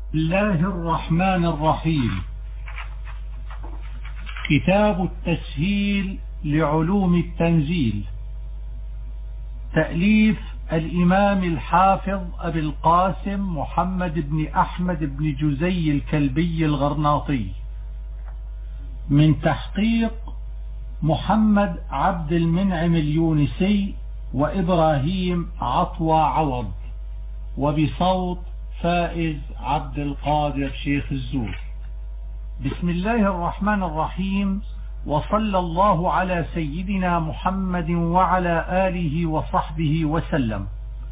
الله الرحمن الرحيم. كتاب التسهيل لعلوم التنزيل، تأليف الإمام الحافظ أبي القاسم محمد بن أحمد بن جزي الكلبي الغرناطي، من تحقيق محمد عبد المنعم اليونسي وإبراهيم عطوة عوض، وبصوت فائز عبد القادر شيخ الزور. بسم الله الرحمن الرحيم، وصلى الله على سيدنا محمد وعلى آله وصحبه وسلم.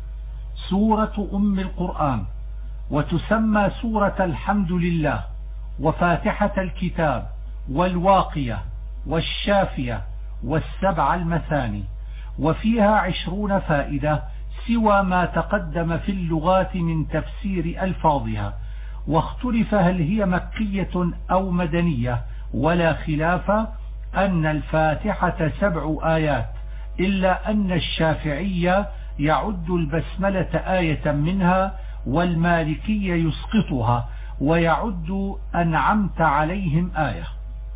سورة أم القرآن، وتسمى سورة الحمد لله، وفاتحة الكتاب، والواقية، والشافية، والسبع المثاني، وفيها 20 فائدة سوى ما تقدم في اللغات من تفسير ألفاظها، واختلف هل هي مكية أو مدنية، ولا خلاف أن الفاتحة 7 آيات، إلا أن الشافعية يعد البسملة آية منها، والمالكية يسقطها ويعد أنعمت عليهم آية.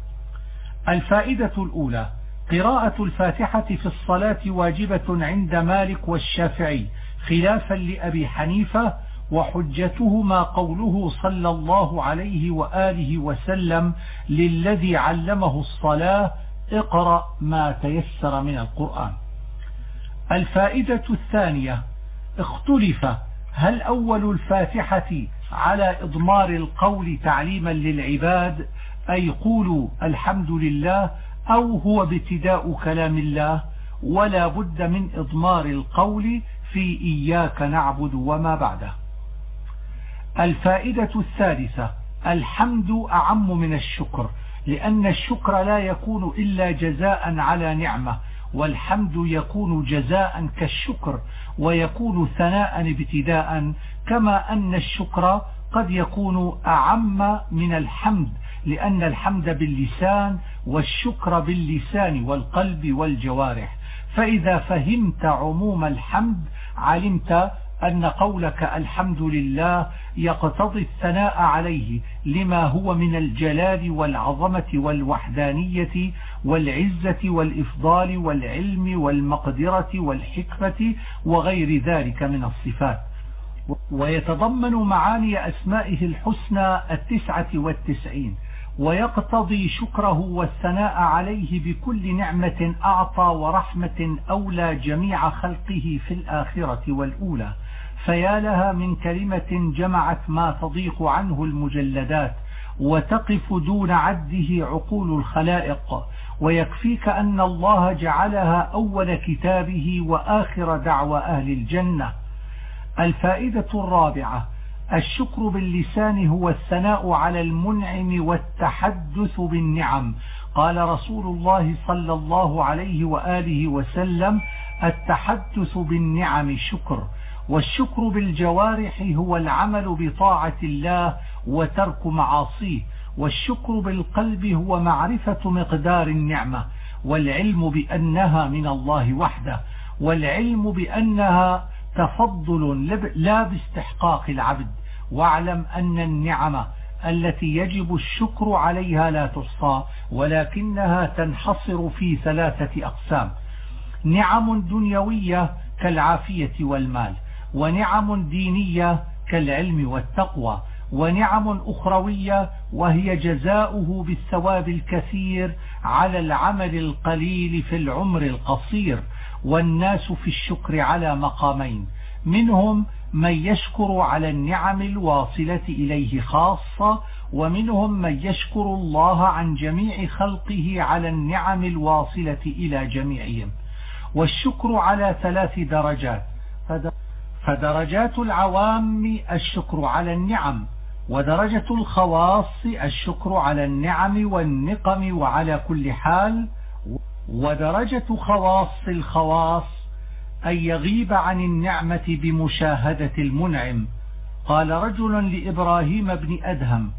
الفائدة الأولى: قراءة الفاتحة في الصلاة واجبة عند مالك والشافعي خلافا لأبي حنيفة، وحجتهما قوله صلى الله عليه وآله وسلم للذي علمه الصلاة: اقرأ ما تيسر من القرآن. الفائدة الثانية: اختلف هل أول الفاتحة على إضمار القول تعليما للعباد أي قولوا الحمد لله، أو هو ابتداء كلام الله، ولا بد من إضمار القول في إياك نعبد وما بعده. الفائدة الثالثة: الحمد أعم من الشكر، لأن الشكر لا يكون إلا جزاء على نعمة، والحمد يكون جزاء كالشكر، ويكون ثناء ابتداء، كما أن الشكر قد يكون أعم من الحمد، لأن الحمد باللسان والشكر باللسان والقلب والجوارح. فإذا فهمت عموم الحمد علمت أن قولك الحمد لله يقتضي الثناء عليه لما هو من الجلال والعظمة والوحدانية والعزة والإفضال والعلم والمقدرة والحكمة وغير ذلك من الصفات، ويتضمن معاني أسمائه الحسنى 99، ويقتضي شكره والثناء عليه بكل نعمة أعطى ورحمة أولى جميع خلقه في الآخرة والأولى. فيا لها من كلمة جمعت ما تضيق عنه المجلدات، وتقف دون عده عقول الخلائق، ويكفيك أن الله جعلها أول كتابه وآخر دعوى أهل الجنة. الفائدة الرابعة: الشكر باللسان هو الثناء على المنعم والتحدث بالنعم. قال رسول الله صلى الله عليه وآله وسلم: التحدث بالنعم شكر. والشكر بالجوارح هو العمل بطاعة الله وترك معاصيه. والشكر بالقلب هو معرفة مقدار النعمة، والعلم بأنها من الله وحده، والعلم بأنها تفضل لا باستحقاق العبد. واعلم أن النعمة التي يجب الشكر عليها لا تحصى، ولكنها تنحصر في 3 أقسام: نعم دنيوية كالعافية والمال، ونعم دينية كالعلم والتقوى، ونعم أخروية وهي جزاؤه بالثواب الكثير على العمل القليل في العمر القصير. والناس في الشكر على مقامين: منهم من يشكر على النعم الواصلة إليه خاصة، ومنهم من يشكر الله عن جميع خلقه على النعم الواصلة إلى جميعهم. والشكر على 3 درجات: فدرجات العوام الشكر على النعم، ودرجة الخواص الشكر على النعم والنقم وعلى كل حال، ودرجة خواص الخواص أن يغيب عن النعمة بمشاهدة المنعم. قال رجل لإبراهيم بن أدهم: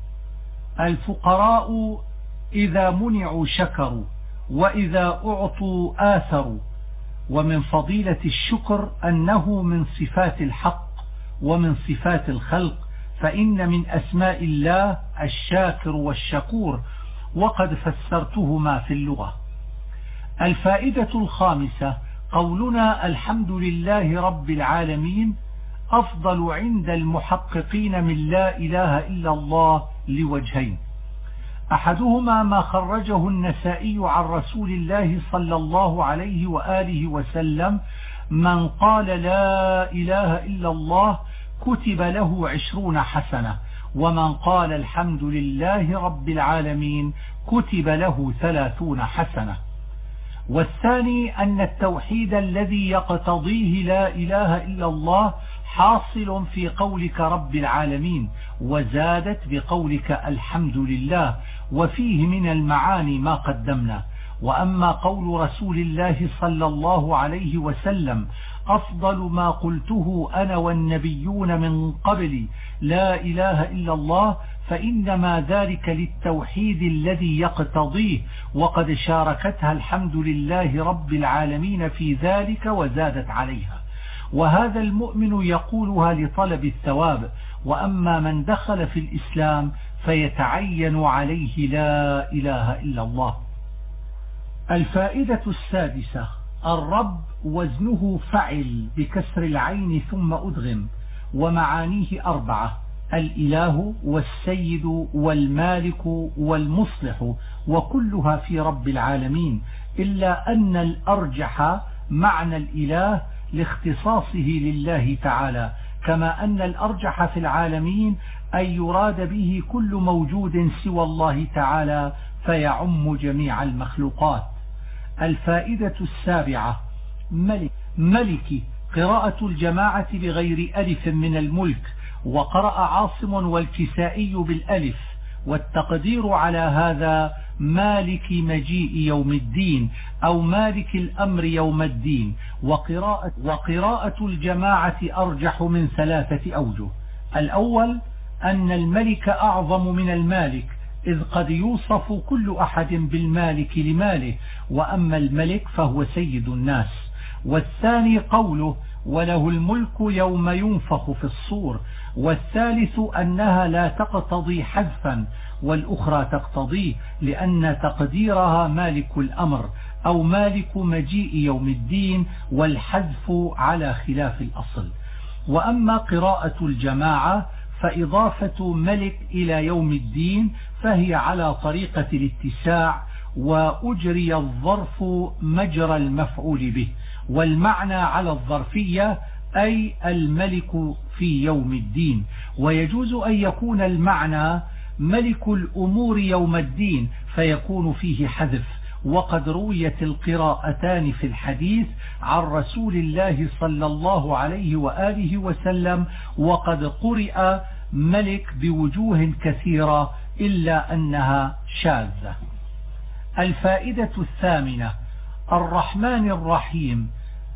الفقراء إذا منعوا شكروا، وإذا أعطوا آثروا. ومن فضيلة الشكر أنه من صفات الحق ومن صفات الخلق، فإن من أسماء الله الشاكر والشكور، وقد فسرتهما في اللغة. الفائدة الخامسة قولنا الحمد لله رب العالمين أفضل عند المحققين من لا إله إلا الله لوجهين: أحدهما ما خرجه النسائي عن رسول الله صلى الله عليه وآله وسلم: من قال لا إله إلا الله كتب له 20 حسنة، ومن قال الحمد لله رب العالمين كتب له 30 حسنة. والثاني أن التوحيد الذي يقتضيه لا إله إلا الله حاصل في قولك رب العالمين، وزادت بقولك الحمد لله، وفيه من المعاني ما قدمنا. وأما قول رسول الله صلى الله عليه وسلم: أفضل ما قلته أنا والنبيون من قبلي لا إله إلا الله، فإنما ذلك للتوحيد الذي يقتضيه، وقد شاركتها الحمد لله رب العالمين في ذلك وزادت عليها. وهذا المؤمن يقولها لطلب الثواب، وأما من دخل في الإسلام فيتعين عليه لا إله إلا الله. الفائدة السادسة: الرب وزنه فعل بكسر العين ثم أدغم، ومعانيه 4: الإله والسيد والمالك والمصلح، وكلها في رب العالمين، إلا أن الأرجح معنى الإله لاختصاصه لله تعالى، كما أن الأرجح في العالمين أن يراد به كل موجود سوى الله تعالى فيعم جميع المخلوقات. الفائدة السابعة: ملك قراءة الجماعة بغير ألف من الملك، وقرأ عاصم والكسائي بالألف، والتقدير على هذا مالك مجيء يوم الدين أو مالك الأمر يوم الدين. وقراءة الجماعة أرجح من 3 أوجه: الأول أن الملك أعظم من المالك، إذ قد يوصف كل أحد بالمالك لماله، وأما الملك فهو سيد الناس. والثاني قوله: وله الملك يوم ينفخ في الصور. والثالث أنها لا تقتضي حذفا، والأخرى تقتضيه، لأن تقديرها مالك الأمر أو مالك مجيء يوم الدين، والحذف على خلاف الأصل. وأما قراءة الجماعة فإضافة ملك إلى يوم الدين فهي على طريقة الاتساع، وأجري الظرف مجرى المفعول به، والمعنى على الظرفية أي الملك في يوم الدين. ويجوز أن يكون المعنى ملك الأمور يوم الدين فيكون فيه حذف، وقد رويت القراءتان في الحديث عن رسول الله صلى الله عليه وآله وسلم، وقد قرئ ملك بوجوه كثيرة إلا أنها شاذة. الفائدة الثامنة: الرحمن الرحيم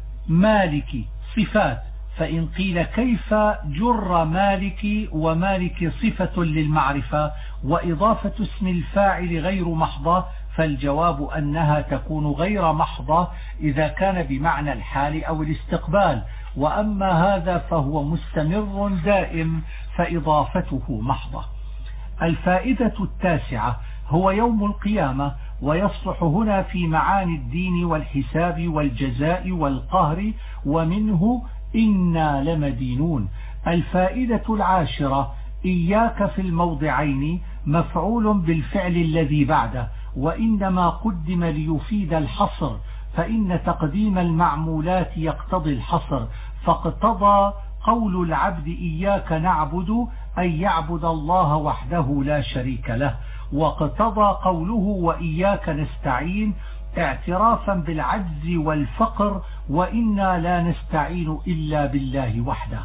مالك صفات، فإن قيل كيف جر مالك ومالك صفة للمعرفة وإضافة اسم الفاعل غير محضة، فالجواب أنها تكون غير محضة إذا كان بمعنى الحال أو الاستقبال، وأما هذا فهو مستمر دائم فإضافته محضة. الفائدة التاسعة: هو يوم القيامة، ويصلح هنا في معاني الدين والحساب والجزاء والقهر، ومنه إنا لمدينون. الفائدة العاشرة: إياك في الموضعين مفعول بالفعل الذي بعده، وإنما قدم ليفيد الحصر، فإن تقديم المعمولات يقتضي الحصر، فاقتضى قول العبد إياك نعبد أن يعبد الله وحده لا شريك له، واقتضى قوله وإياك نستعين اعترافا بالعجز والفقر، وإنا لا نستعين إلا بالله وحده.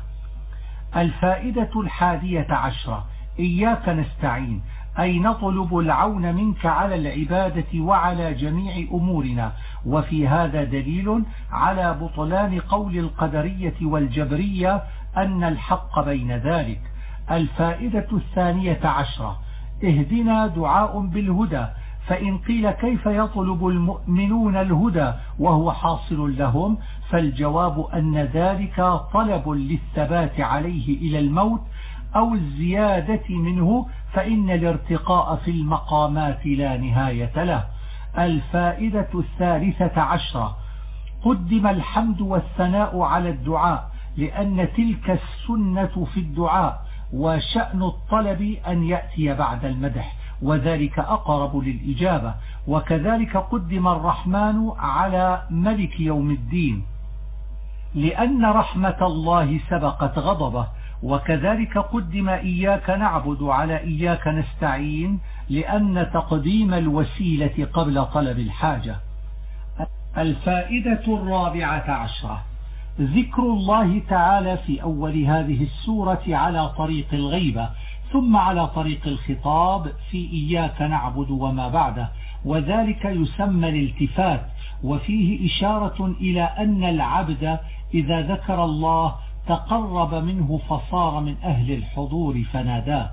الفائدة 11: إياك نستعين أي نطلب العون منك على العبادة وعلى جميع أمورنا، وفي هذا دليل على بطلان قول القدرية والجبرية أن الحق بين ذلك. الفائدة 12: اهدنا دعاء بالهدى، فإن قيل كيف يطلب المؤمنون الهدى وهو حاصل لهم، فالجواب أن ذلك طلب للثبات عليه إلى الموت، أو الزيادة منه، فإن الارتقاء في المقامات لا نهاية له. الفائدة 13 قدم الحمد والثناء على الدعاء، لأن تلك السنة في الدعاء، وشأن الطلب أن يأتي بعد المدح، وذلك أقرب للإجابة. وكذلك قدم الرحمن على ملك يوم الدين، لأن رحمة الله سبقت غضبه. وكذلك قدم إياك نعبد على إياك نستعين، لأن تقديم الوسيلة قبل طلب الحاجة. الفائدة 14 ذكر الله تعالى في أول هذه السورة على طريق الغيبة، ثم على طريق الخطاب في إياك نعبد وما بعده، وذلك يسمى الالتفات، وفيه إشارة إلى أن العبد إذا ذكر الله تقرب منه فصار من أهل الحضور فناداه.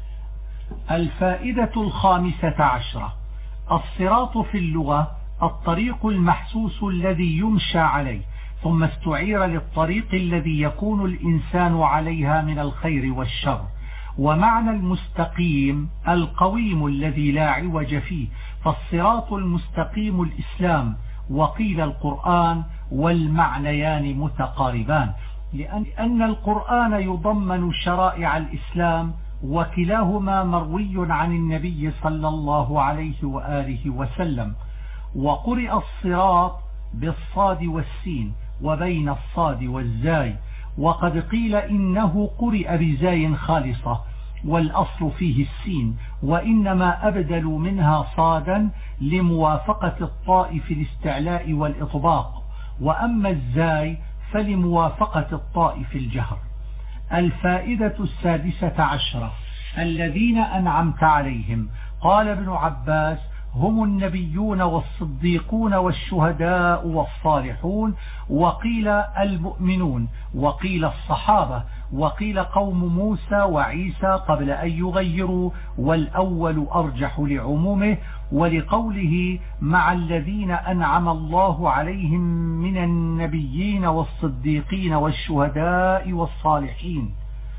الفائدة 15 الصراط في اللغة الطريق المحسوس الذي يمشى عليه، ثم استعير للطريق الذي يكون الإنسان عليها من الخير والشر. ومعنى المستقيم القويم الذي لا عوج فيه، فالصراط المستقيم الإسلام، وقيل القرآن، والمعنيان متقاربان، لأن القرآن يضمن شرائع الإسلام، وكلاهما مروي عن النبي صلى الله عليه وآله وسلم. وقرئ الصراط بالصاد والسين وبين الصاد والزاي، وقد قيل إنه قرئ بزاي خالصة والأصل فيه السين، وإنما أبدلوا منها صادا لموافقة الطاء في الاستعلاء والإطباق، وأما الزاي فلموافقة الطاء في الجهر. الفائدة 16 الذين أنعمت عليهم، قال ابن عباس هم النبيون والصديقون والشهداء والصالحون، وقيل المؤمنون، وقيل الصحابة، وقيل قوم موسى وعيسى قبل أن يغيروا، والأول أرجح لعمومه، ولقوله مع الذين أنعم الله عليهم من النبيين والصديقين والشهداء والصالحين.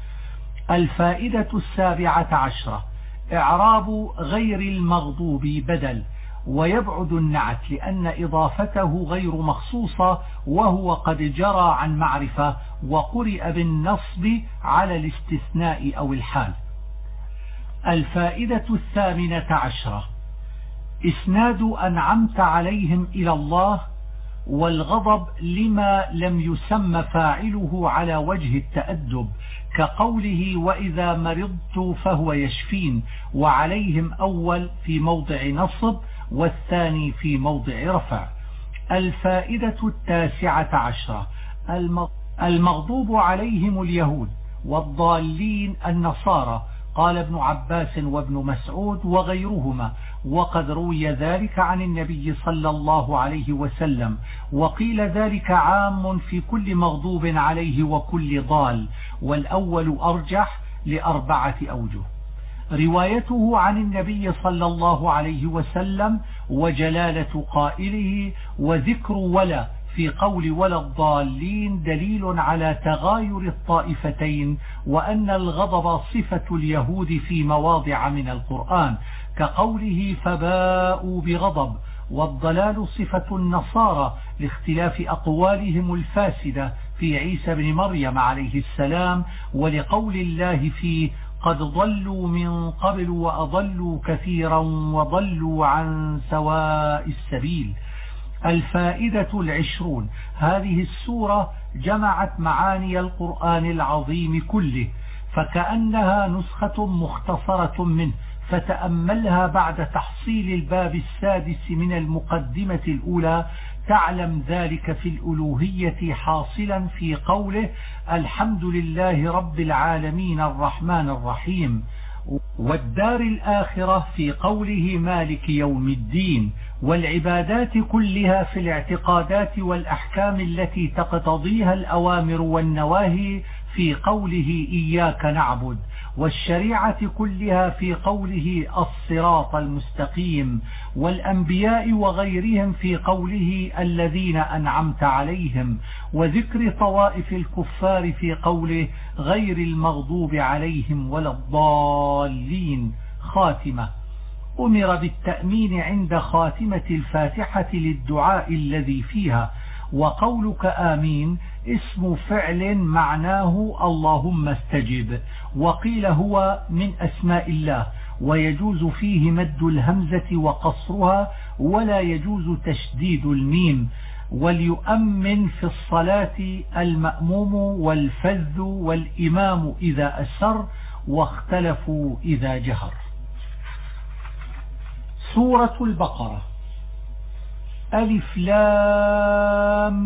الفائدة 17 إعراب غير المغضوب بدل، ويبعد النعت لأن إضافته غير مخصوصة، وهو قد جرى عن معرفة، وقرئ بالنصب على الاستثناء أو الحال. الفائدة 18 إسناد أنعمت عليهم إلى الله، والغضب لما لم يسمى فاعله على وجه التأدب، كقوله وإذا مرضت فهو يشفين، وعليهم أول في موضع نصب والثاني في موضع رفع. الفائدة 19 المغضوب عليهم اليهود، والضالين النصارى، قال ابن عباس وابن مسعود وغيرهما، وقد روي ذلك عن النبي صلى الله عليه وسلم، وقيل ذلك عام في كل مغضوب عليه وكل ضال، والأول أرجح ل4 أوجه. روايته عن النبي صلى الله عليه وسلم، وجلالة قائله، وذكر ولا في قول ولا الضالين دليل على تغاير الطائفتين، وأن الغضب صفة اليهود في مواضع من القرآن، كقوله فباءوا بغضب، والضلال صفة النصارى لاختلاف أقوالهم الفاسدة في عيسى بن مريم عليه السلام، ولقول الله فيه قد ضلوا من قبل وأضلوا كثيرا وضلوا عن سواء السبيل. الفائدة 20 هذه السورة جمعت معاني القرآن العظيم كله، فكأنها نسخة مختصرة منه، فتأملها بعد تحصيل الباب السادس من المقدمة الأولى تعلم ذلك في الألوهية حاصلا في قوله الحمد لله رب العالمين الرحمن الرحيم، والدار الآخرة في قوله مالك يوم الدين، والعبادات كلها في الاعتقادات والأحكام التي تقتضيها الأوامر والنواهي في قوله إياك نعبد، والشريعة كلها في قوله الصراط المستقيم، والأنبياء وغيرهم في قوله الذين أنعمت عليهم، وذكر طوائف الكفار في قوله غير المغضوب عليهم ولا الضالين. خاتمة. أمر بالتأمين عند خاتمة الفاتحة للدعاء الذي فيها، وقولك آمين اسم فعل معناه اللهم استجب، وقيل هو من أسماء الله، ويجوز فيه مد الهمزة وقصرها، ولا يجوز تشديد الميم. وليؤمن في الصلاة المأموم والفذ والإمام إذا أسر، واختلفوا إذا جهر. سورة البقرة. ألف لام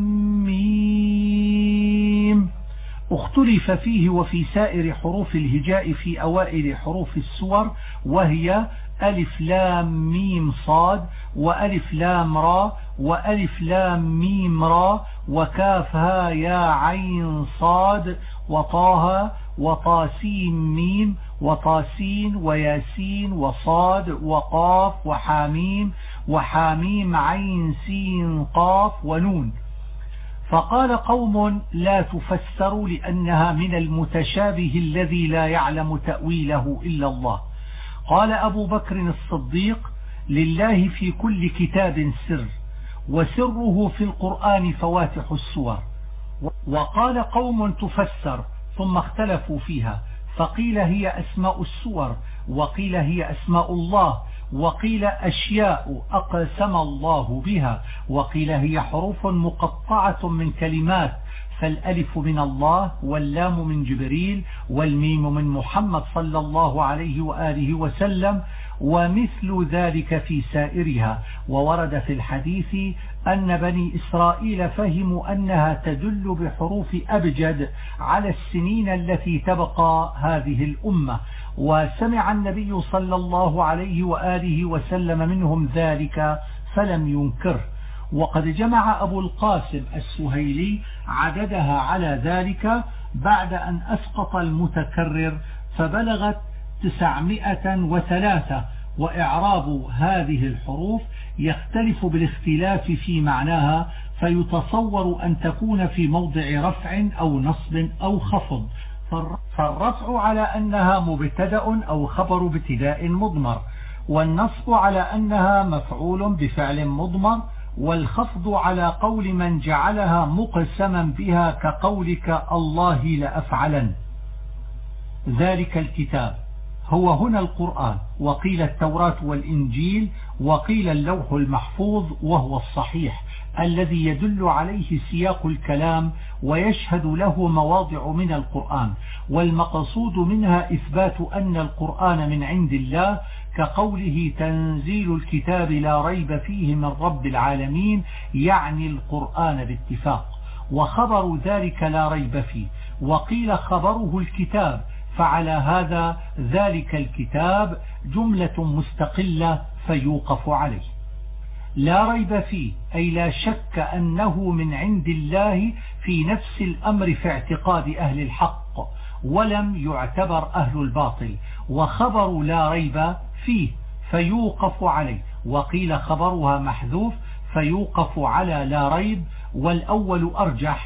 ميم. اختلف فيه وفي سائر حروف الهجاء في أوائل حروف السور، وهي ألف لام ميم صاد، وألف لام را، وألف لام ميم را، وكافها يا عين صاد، وطاها، وطاسين ميم، وطاسين، وياسين، وصاد، وقاف، وحاميم، وحاميم عين سين قاف، ونون. فقال قوم لا تفسر لأنها من المتشابه الذي لا يعلم تأويله إلا الله. قال أبو بكر الصديق لله في كل كتاب سر، وسره في القرآن فواتح السور. وقال قوم تفسر ثم اختلفوا فيها، فقيل هي أسماء السور، وقيل هي أسماء الله، وقيل أشياء أقسم الله بها، وقيل هي حروف مقطعة من كلمات، فالألف من الله، واللام من جبريل، والميم من محمد صلى الله عليه وآله وسلم، ومثل ذلك في سائرها. وورد في الحديث أن بني إسرائيل فهموا أنها تدل بحروف أبجد على السنين التي تبقى هذه الأمة، وسمع النبي صلى الله عليه وآله وسلم منهم ذلك فلم ينكره. وقد جمع أبو القاسم السهيلي عددها على ذلك بعد أن أسقط المتكرر فبلغت 903. وإعراب هذه الحروف يختلف بالاختلاف في معناها، فيتصور أن تكون في موضع رفع أو نصب أو خفض، فالرفع على أنها مبتدأ أو خبر ابتداء مضمر، والنصب على أنها مفعول بفعل مضمر، والخفض على قول من جعلها مقسما بها كقولك الله لأفعلن. ذلك الكتاب هو هنا القرآن، وقيل التوراة والإنجيل، وقيل اللوح المحفوظ، وهو الصحيح الذي يدل عليه سياق الكلام ويشهد له مواضع من القرآن، والمقصود منها إثبات أن القرآن من عند الله، كقوله تنزيل الكتاب لا ريب فيه من رب العالمين، يعني القرآن باتفاق. وخبر ذلك لا ريب فيه، وقيل خبره الكتاب، فعلى هذا ذلك الكتاب جملة مستقلة فيوقف عليه. لا ريب فيه أي لا شك أنه من عند الله في نفس الأمر في اعتقاد أهل الحق، ولم يعتبر أهل الباطل. وخبر لا ريب فيه فيوقف عليه، وقيل خبرها محذوف فيوقف على لا ريب، والأول أرجح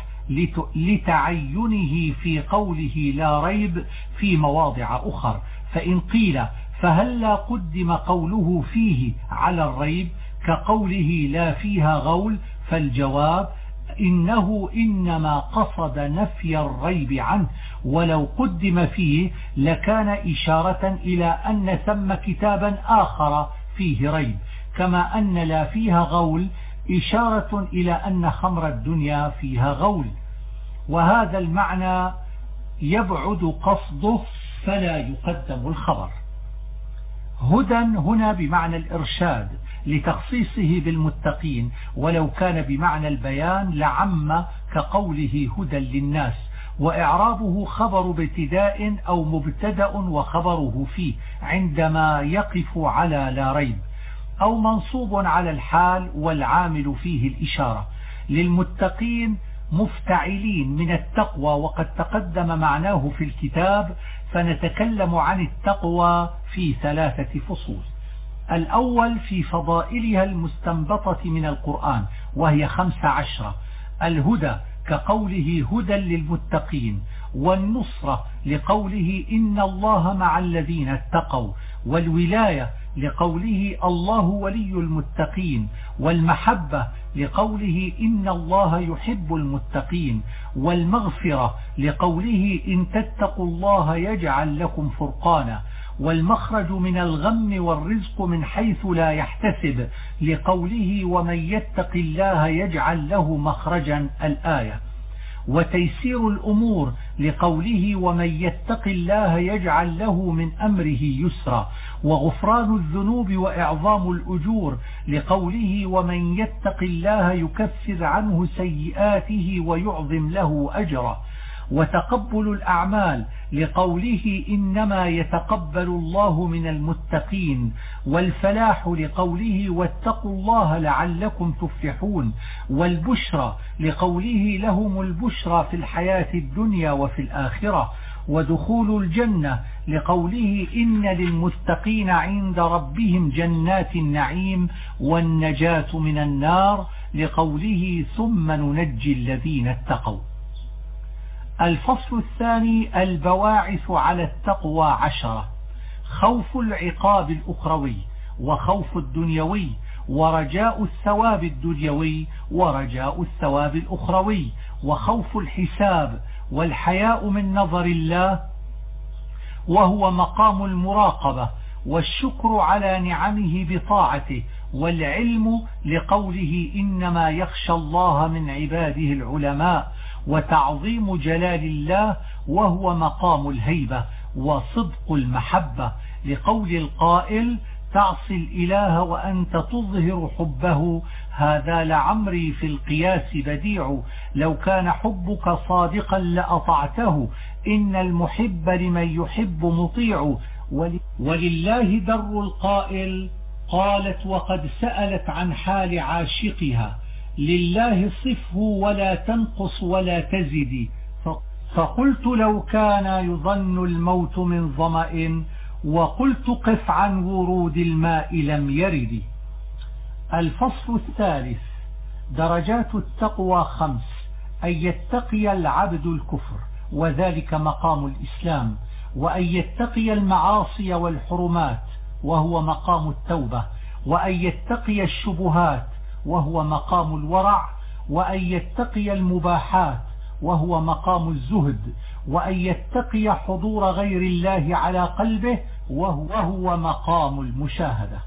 لتعينه في قوله لا ريب في مواضع أخر. فإن قيل فهلا قدم قوله فيه على الريب كقوله لا فيها غول، فالجواب إنه إنما قصد نفي الريب عنه، ولو قدم فيه لكان إشارة إلى أن ثم كتابا آخر فيه ريب، كما أن لا فيها غول إشارة إلى أن خمر الدنيا فيها غول. وهذا المعنى يبعد قصده فلا يقدم الخبر. هدى هنا بمعنى الإرشاد لتخصيصه بالمتقين، ولو كان بمعنى البيان لعم كقوله هدى للناس. وإعرابه خبر ابتداء أو مبتدأ وخبره فيه عندما يقف على لا ريب، أو منصوب على الحال والعامل فيه الإشارة. للمتقين مفتعلين من التقوى، وقد تقدم معناه في الكتاب فنتكلم عن التقوى في 3 فصول. الأول في فضائلها المستنبطة من القرآن وهي 15: الهدى كقوله هدى للمتقين، والنصرة لقوله إن الله مع الذين اتقوا، والولاية لقوله الله ولي المتقين، والمحبة لقوله إن الله يحب المتقين، والمغفرة لقوله إن تتقوا الله يجعل لكم فرقانا، والمخرج من الغم والرزق من حيث لا يحتسب لقوله ومن يتق الله يجعل له مخرجا الآية، وتيسير الأمور لقوله ومن يتق الله يجعل له من أمره يسرا، وغفران الذنوب وإعظام الأجور لقوله ومن يتق الله يكفر عنه سيئاته ويعظم له أجرا، وتقبل الأعمال لقوله إنما يتقبل الله من المتقين، والفلاح لقوله واتقوا الله لعلكم تفلحون، والبشرى لقوله لهم البشرى في الحياة الدنيا وفي الآخرة، ودخول الجنة لقوله إن للمتقين عند ربهم جنات النعيم، والنجاة من النار لقوله ثم ننجي الذين اتقوا. الفصل الثاني البواعث على التقوى 10: خوف العقاب الأخروي، وخوف الدنيوي، ورجاء الثواب الدنيوي ورجاء الثواب الأخروي، وخوف الحساب، والحياء من نظر الله وهو مقام المراقبة، والشكر على نعمه بطاعته، والعلم لقوله إنما يخشى الله من عباده العلماء، وتعظيم جلال الله وهو مقام الهيبة، وصدق المحبة لقول القائل تعصي الإله وأنت تظهر حبه، هذا لعمري في القياس بديع، لو كان حبك صادقا لأطعته، إن المحب لمن يحب مطيع، ولله در القائل قالت وقد سألت عن حال عاشقها، لله صفه ولا تنقص ولا تزد، فقلت لو كان يظن الموت من ظمأ، وقلت قف عن ورود الماء لم يرد. الفصل الثالث درجات التقوى 5: أن يتقي العبد الكفر وذلك مقام الإسلام، وأن يتقي المعاصي والحرمات وهو مقام التوبة، وأن يتقي الشبهات وهو مقام الورع، وأن يتقي المباحات وهو مقام الزهد، وأن يتقي حضور غير الله على قلبه وهو مقام المشاهدة.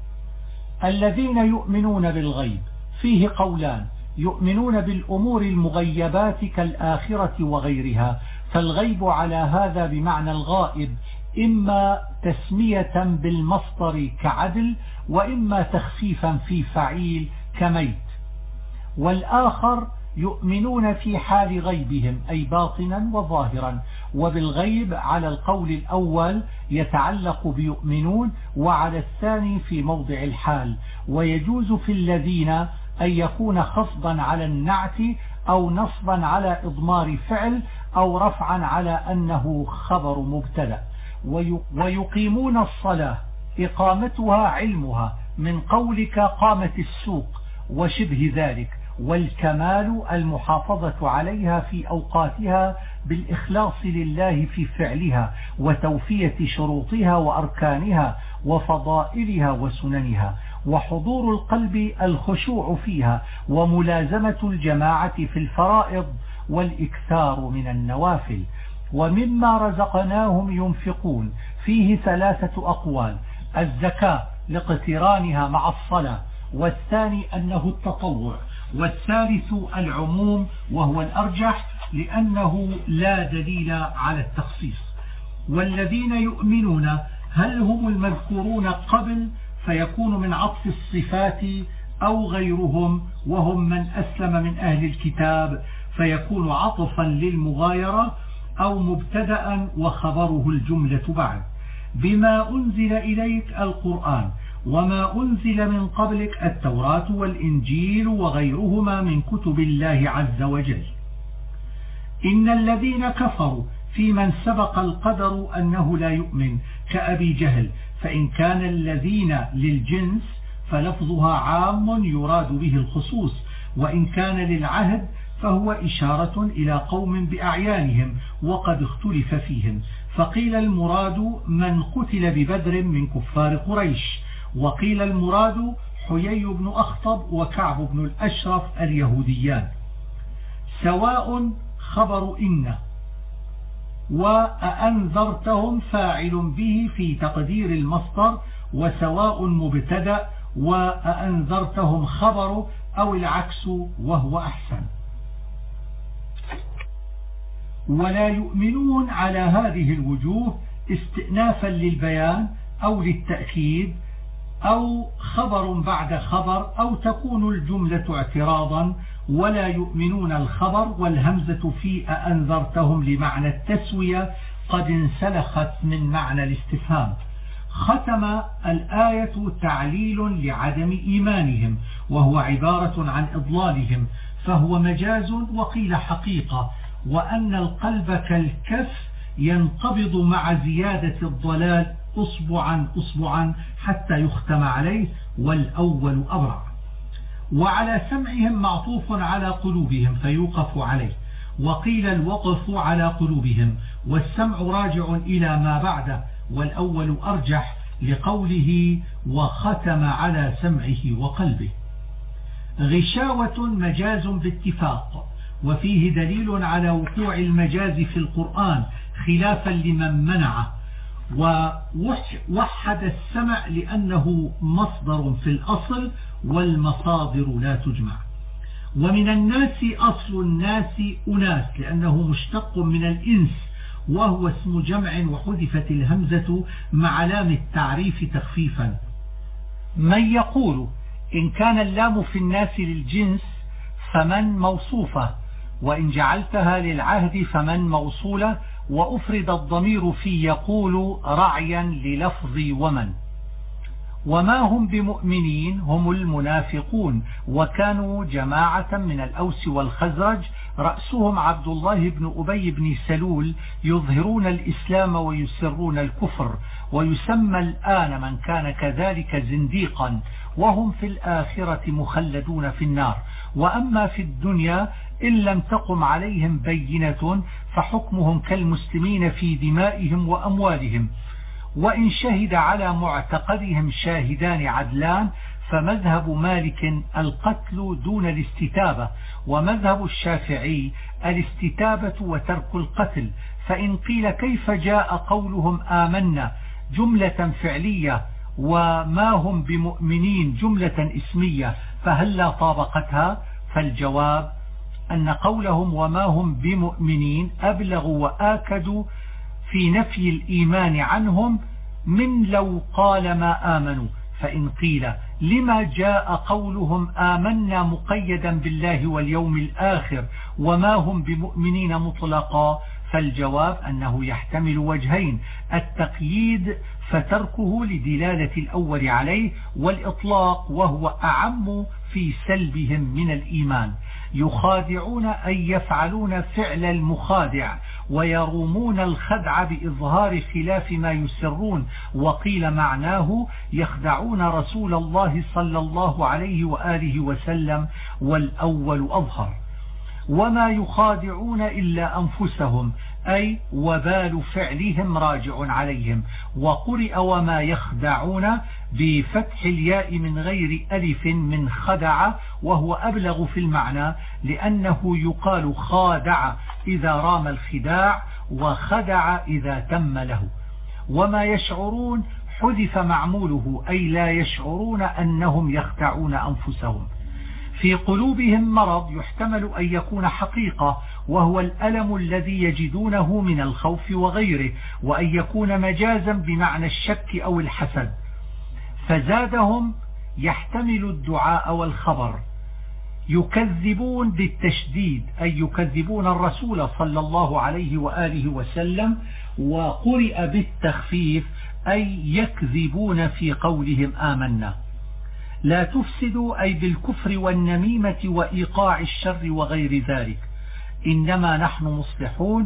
الذين يؤمنون بالغيب فيه قولان: يؤمنون بالأمور المغيبات كالآخرة وغيرها، فالغيب على هذا بمعنى الغائب، إما تسمية بالمصدر كعدل، وإما تخفيفا في فعيل كميت. والآخر يؤمنون في حال غيبهم أي باطنا وظاهرا، وبالغيب على القول الأول يتعلق بيؤمنون، وعلى الثاني في موضع الحال. ويجوز في الذين أن يكون خفضا على النعت أو نصبا على إضمار فعل أو رفعا على أنه خبر مبتدأ. ويقيمون الصلاة إقامتها علمها من قولك قامت السوق وشبه ذلك، والكمال المحافظة عليها في أوقاتها بالإخلاص لله في فعلها، وتوفية شروطها وأركانها وفضائلها وسننها، وحضور القلب الخشوع فيها، وملازمة الجماعة في الفرائض، والإكثار من النوافل. ومما رزقناهم ينفقون فيه 3 أقوال: الزكاة لاقترانها مع الصلاة، والثاني أنه التطوع، والثالث العموم وهو الأرجح لأنه لا دليل على التخصيص. والذين يؤمنون هل هم المذكورون قبل فيكون من عطف الصفات، أو غيرهم وهم من أسلم من أهل الكتاب فيكون عطفا للمغايرة، أو مبتدأ وخبره الجملة بعد. بما أنزل إليك القرآن وما أنزل من قبلك التوراة والإنجيل وغيرهما من كتب الله عز وجل. إن الذين كفروا في من سبق القدر أنه لا يؤمن كأبي جهل، فإن كان الذين للجنس فلفظها عام يراد به الخصوص، وإن كان للعهد فهو إشارة إلى قوم بأعيانهم وقد اختلف فيهم، فقيل المراد من قتل ببدر من كفار قريش، وقيل المراد حيي بن أخطب وكعب بن الأشرف اليهوديان. سواء خبر إن، وأنذرتهم فاعل به في تقدير المصدر، وسواء مبتدأ وأنذرتهم خبر، أو العكس وهو أحسن. ولا يؤمنون على هذه الوجوه استئنافا للبيان أو للتأكيد أو خبر بعد خبر، أو تكون الجملة اعتراضا. ولا يؤمنون الخبر والهمزة في أنذرتهم لمعنى التسوية قد انسلخت من معنى الاستفهام. ختم الآية تعليل لعدم إيمانهم، وهو عبارة عن إضلالهم، فهو مجاز وقيل حقيقة، وأن القلب كالكف ينقبض مع زيادة الضلال أصبعا أصبعا حتى يختم عليه، والأول أبرع. وعلى سمعهم معطوف على قلوبهم فيوقف عليه، وقيل الوقف على قلوبهم، والسمع راجع إلى ما بعده، والأول أرجح لقوله وختم على سمعه وقلبه. غشاوة مجاز باتفاق، وفيه دليل على وقوع المجاز في القرآن خلافا لمن منعه. ووحد السمع لأنه مصدر في الأصل، والمصادر لا تجمع. ومن الناس أصل الناس أناس لأنه مشتق من الإنس، وهو اسم جمع وحذفت الهمزة مع لام التعريف تخفيفا. من يقول إن كان اللام في الناس للجنس فمن موصوفة، وإن جعلتها للعهد فمن موصولة، وأفرد الضمير في يقول رعيا للفظ ومن. وما هم بمؤمنين هم المنافقون، وكانوا جماعة من الأوس والخزرج رأسهم عبد الله بن أبي بن سلول، يظهرون الإسلام ويسرون الكفر، ويسمى الآن من كان كذلك زنديقا، وهم في الآخرة مخلدون في النار. وأما في الدنيا إن لم تقم عليهم بينة فحكمهم كالمسلمين في دمائهم وأموالهم. وإن شهد على معتقدهم شاهدان عدلان فمذهب مالك القتل دون الاستتابة، ومذهب الشافعي الاستتابة وترك القتل. فإن قيل كيف جاء قولهم آمنا جملة فعلية وما هم بمؤمنين جملة اسمية فهل لا طابقتها؟ فالجواب أن قولهم وما هم بمؤمنين أبلغ وآكد في نفي الإيمان عنهم من لو قال ما آمنوا. فإن قيل لما جاء قولهم آمنا مقيدا بالله واليوم الآخر وما هم بمؤمنين مطلقا؟ فالجواب أنه يحتمل وجهين: التقييد فتركه لدلالة الأول عليه، والإطلاق وهو أعم في سلبهم من الإيمان. يخادعون أي يفعلون فعل المخادع، ويرومون الخدع بإظهار خلاف ما يسرون. وقيل معناه يخدعون رسول الله صلى الله عليه وآله وسلم، والأول أظهر. وما يخادعون إلا أنفسهم، أي وبال فعلهم راجع عليهم. وقرئ وما يخدعون بفتح الياء من غير ألف من خدع، وهو أبلغ في المعنى لأنه يقال خادع إذا رام الخداع، وخدع إذا تم له. وما يشعرون حذف معموله، أي لا يشعرون أنهم يخدعون أنفسهم. في قلوبهم مرض يحتمل أن يكون حقيقة، وهو الألم الذي يجدونه من الخوف وغيره، وأن يكون مجازا بمعنى الشك أو الحسد. فزادهم يحتمل الدعاء والخبر. يكذبون بالتشديد، أي يكذبون الرسول صلى الله عليه وآله وسلم. وقرئ بالتخفيف، أي يكذبون في قولهم آمنا. لا تفسدوا، أي بالكفر والنميمة وإيقاع الشر وغير ذلك. إنما نحن مصلحون،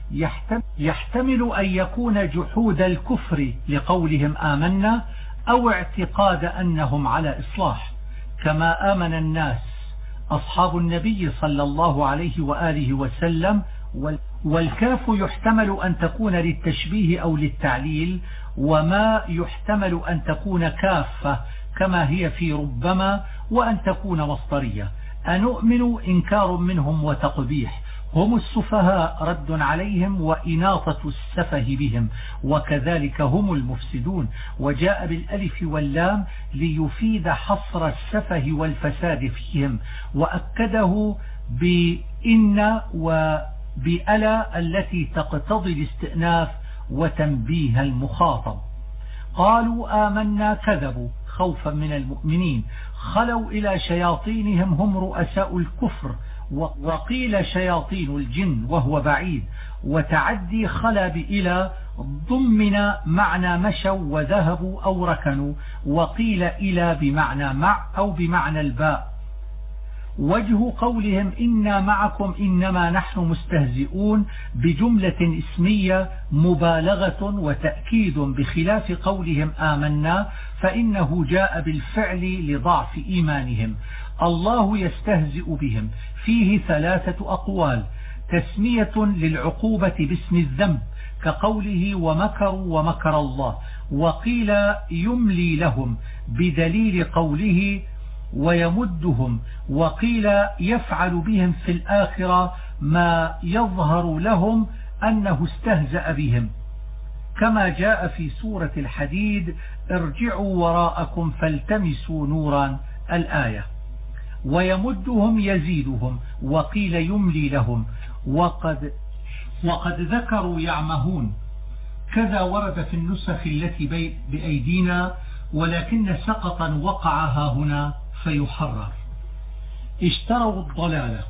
يحتمل أن يكون جحود الكفر لقولهم آمنا أو اعتقاد أنهم على إصلاح، كما آمن الناس أصحاب النبي صلى الله عليه وآله وسلم. والكاف يحتمل أن تكون للتشبيه أو للتعليل، وما يحتمل أن تكون كافة كما هي في ربما، وأن تكون مصدرية. أنؤمن إنكار منهم وتقبيح، هم السفهاء رد عليهم وإناطة السفه بهم، وكذلك هم المفسدون. وجاء بالألف واللام ليفيد حصر السفه والفساد فيهم، وأكده بإن وبألا التي تقتضي الاستئناف وتنبيه المخاطب. قالوا آمنا كذبوا خوفا من المؤمنين، خلوا إلى شياطينهم هم رؤساء الكفر، وقيل شياطين الجن وهو بعيد، وتعدي خلا بإلى ضمن معنى مشوا وذهبوا أو ركنوا، وقيل إلى بمعنى مع أو بمعنى الباء. وجه قولهم إنا معكم إنما نحن مستهزئون بجملة اسمية مبالغة وتأكيد، بخلاف قولهم آمنا فإنه جاء بالفعل لضعف إيمانهم. الله يستهزئ بهم فيه 3 أقوال: تسمية للعقوبة باسم الذنب كقوله ومكروا ومكر الله، وقيل يملي لهم بدليل قوله ويمدهم، وقيل يفعل بهم في الآخرة ما يظهر لهم أنه استهزأ بهم، كما جاء في سورة الحديد ارجعوا وراءكم فالتمسوا نورا الآية. ويمدهم يزيدهم، وقيل يملي لهم، وقد ذكروا يعمهون، كذا ورد في النسخ التي بأيدينا، ولكن سقطا وقعها هنا فيحرر. اشتروا الضلالة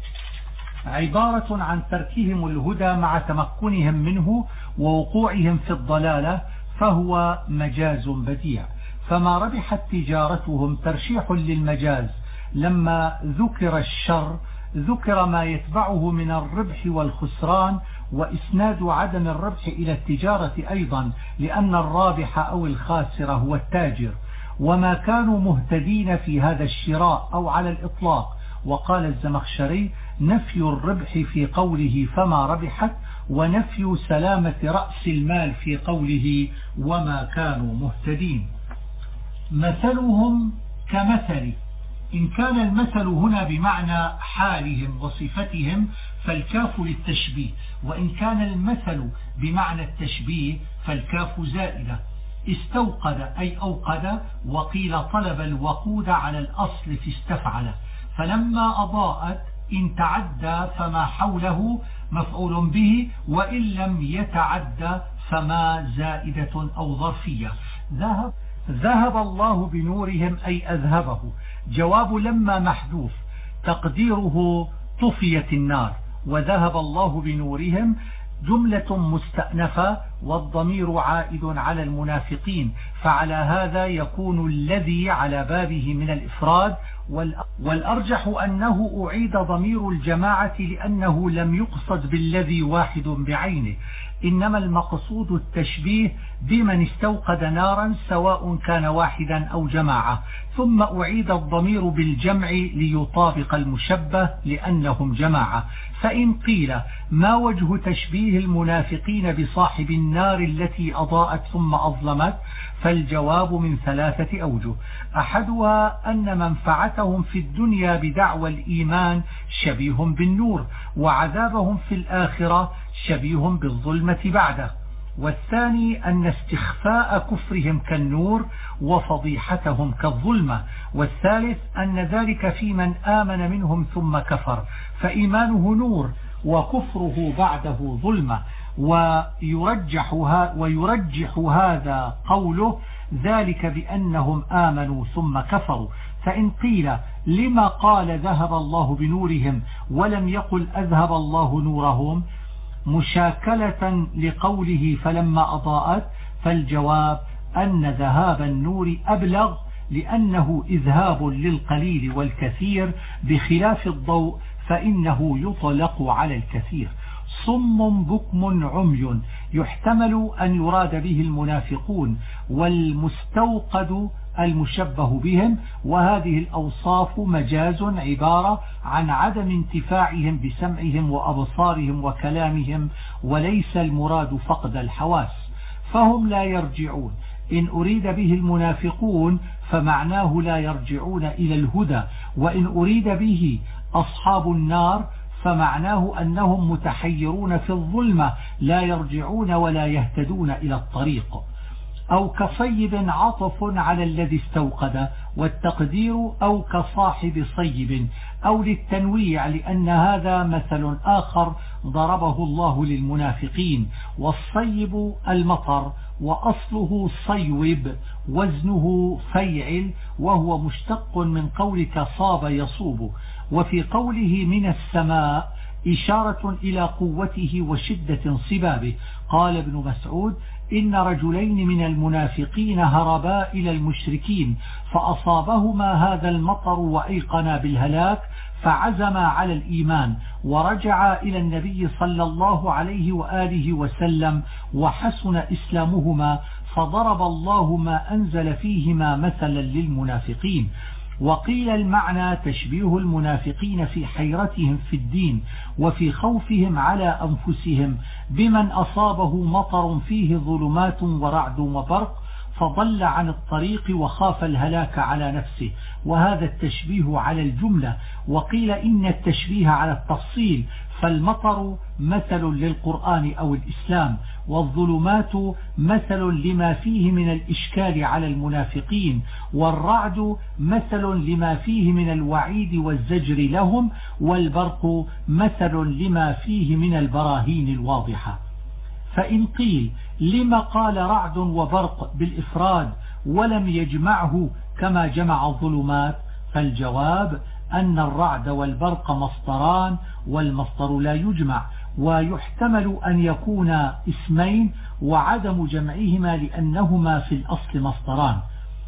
عبارة عن تركهم الهدى مع تمكنهم منه ووقوعهم في الضلالة، فهو مجاز بديع. فما ربحت تجارتهم ترشيح للمجاز. لما ذكر الشر ذكر ما يتبعه من الربح والخسران، وإسناد عدم الربح إلى التجارة أيضا، لأن الرابح أو الخاسر هو التاجر، وما كانوا مهتدين في هذا الشراء أو على الإطلاق. وقال الزمخشري نفي الربح في قوله فما ربحت، ونفي سلامة رأس المال في قوله وما كانوا مهتدين. مثلهم كمثل، إن كان المثل هنا بمعنى حالهم وصفتهم فالكاف للتشبيه، وإن كان المثل بمعنى التشبيه فالكاف زائدة. استوقد أي أوقد، وقيل طلب الوقود على الأصل في استفعل. فلما أضاءت إن تعدى فما حوله مفعول به، وإن لم يتعدى فما زائدة أو ظرفية. ذهب الله بنورهم أي أذهبه. جواب لما محذوف تقديره طفيت النار، وذهب الله بنورهم جملة مستأنفة، والضمير عائد على المنافقين، فعلى هذا يكون الذي على بابه من الإفراد. والأرجح أنه أعيد ضمير الجماعة لأنه لم يقصد بالذي واحد بعينه، إنما المقصود التشبيه بمن استوقد نارا سواء كان واحدا أو جماعة. ثم أعيد الضمير بالجمع ليطابق المشبه لأنهم جماعة. فإن قيل ما وجه تشبيه المنافقين بصاحب النار التي أضاءت ثم أظلمت، فالجواب من 3 أوجه. أحدها أن منفعتهم في الدنيا بدعوى الإيمان شبيه بالنور، وعذابهم في الآخرة شبيه بالظلمة بعده. والثاني أن استخفاء كفرهم كالنور وفضيحتهم كالظلمة. والثالث أن ذلك في من آمن منهم ثم كفر، فإيمانه نور وكفره بعده ظلمة. ويرجح هذا قوله ذلك بأنهم آمنوا ثم كفروا. فإن قيل لما قال ذهب الله بنورهم ولم يقل أذهب الله نورهم مشاكلة لقوله فلما أضاءت، فالجواب أن ذهاب النور أبلغ، لأنه إذهاب للقليل والكثير، بخلاف الضوء فإنه يطلق على الكثير. صم بكم عمي، يحتمل أن يراد به المنافقون، والمستوقد المشبه بهم، وهذه الأوصاف مجاز عبارة عن عدم انتفاعهم بسمعهم وأبصارهم وكلامهم، وليس المراد فقد الحواس، فهم لا يرجعون. إن أريد به المنافقون فمعناه لا يرجعون إلى الهدى، وإن أريد به أصحاب النار فمعناه أنهم متحيرون في الظلمة لا يرجعون ولا يهتدون إلى الطريق. أو كصيب عطف على الذي استوقد، والتقدير أو كصاحب صيب، أو للتنويع لأن هذا مثل آخر ضربه الله للمنافقين. والصيب المطر، وأصله صيوب وزنه فيعل، وهو مشتق من قولك صاب يصوب. وفي قوله من السماء إشارة إلى قوته وشدة صبابه. قال ابن مسعود: إن رجلين من المنافقين هربا إلى المشركين فأصابهما هذا المطر وأيقنا بالهلاك، فعزما على الإيمان ورجعا إلى النبي صلى الله عليه وآله وسلم وحسن إسلامهما، فضرب الله ما أنزل فيهما مثلا للمنافقين. وقيل المعنى تشبيه المنافقين في حيرتهم في الدين وفي خوفهم على أنفسهم بمن أصابه مطر فيه ظلمات ورعد وبرق فضل عن الطريق وخاف الهلاك على نفسه، وهذا التشبيه على الجملة. وقيل إن التشبيه على التفصيل، فالمطر مثل للقرآن أو الإسلام، والظلمات مثل لما فيه من الإشكال على المنافقين، والرعد مثل لما فيه من الوعيد والزجر لهم، والبرق مثل لما فيه من البراهين الواضحة. فإن قيل لما قال رعد وبرق بالإفراد ولم يجمعه كما جمع الظلمات، فالجواب أن الرعد والبرق مصدران، والمصدر لا يجمع، ويحتمل أن يكون اسمين وعدم جمعهما لأنهما في الأصل مصدران.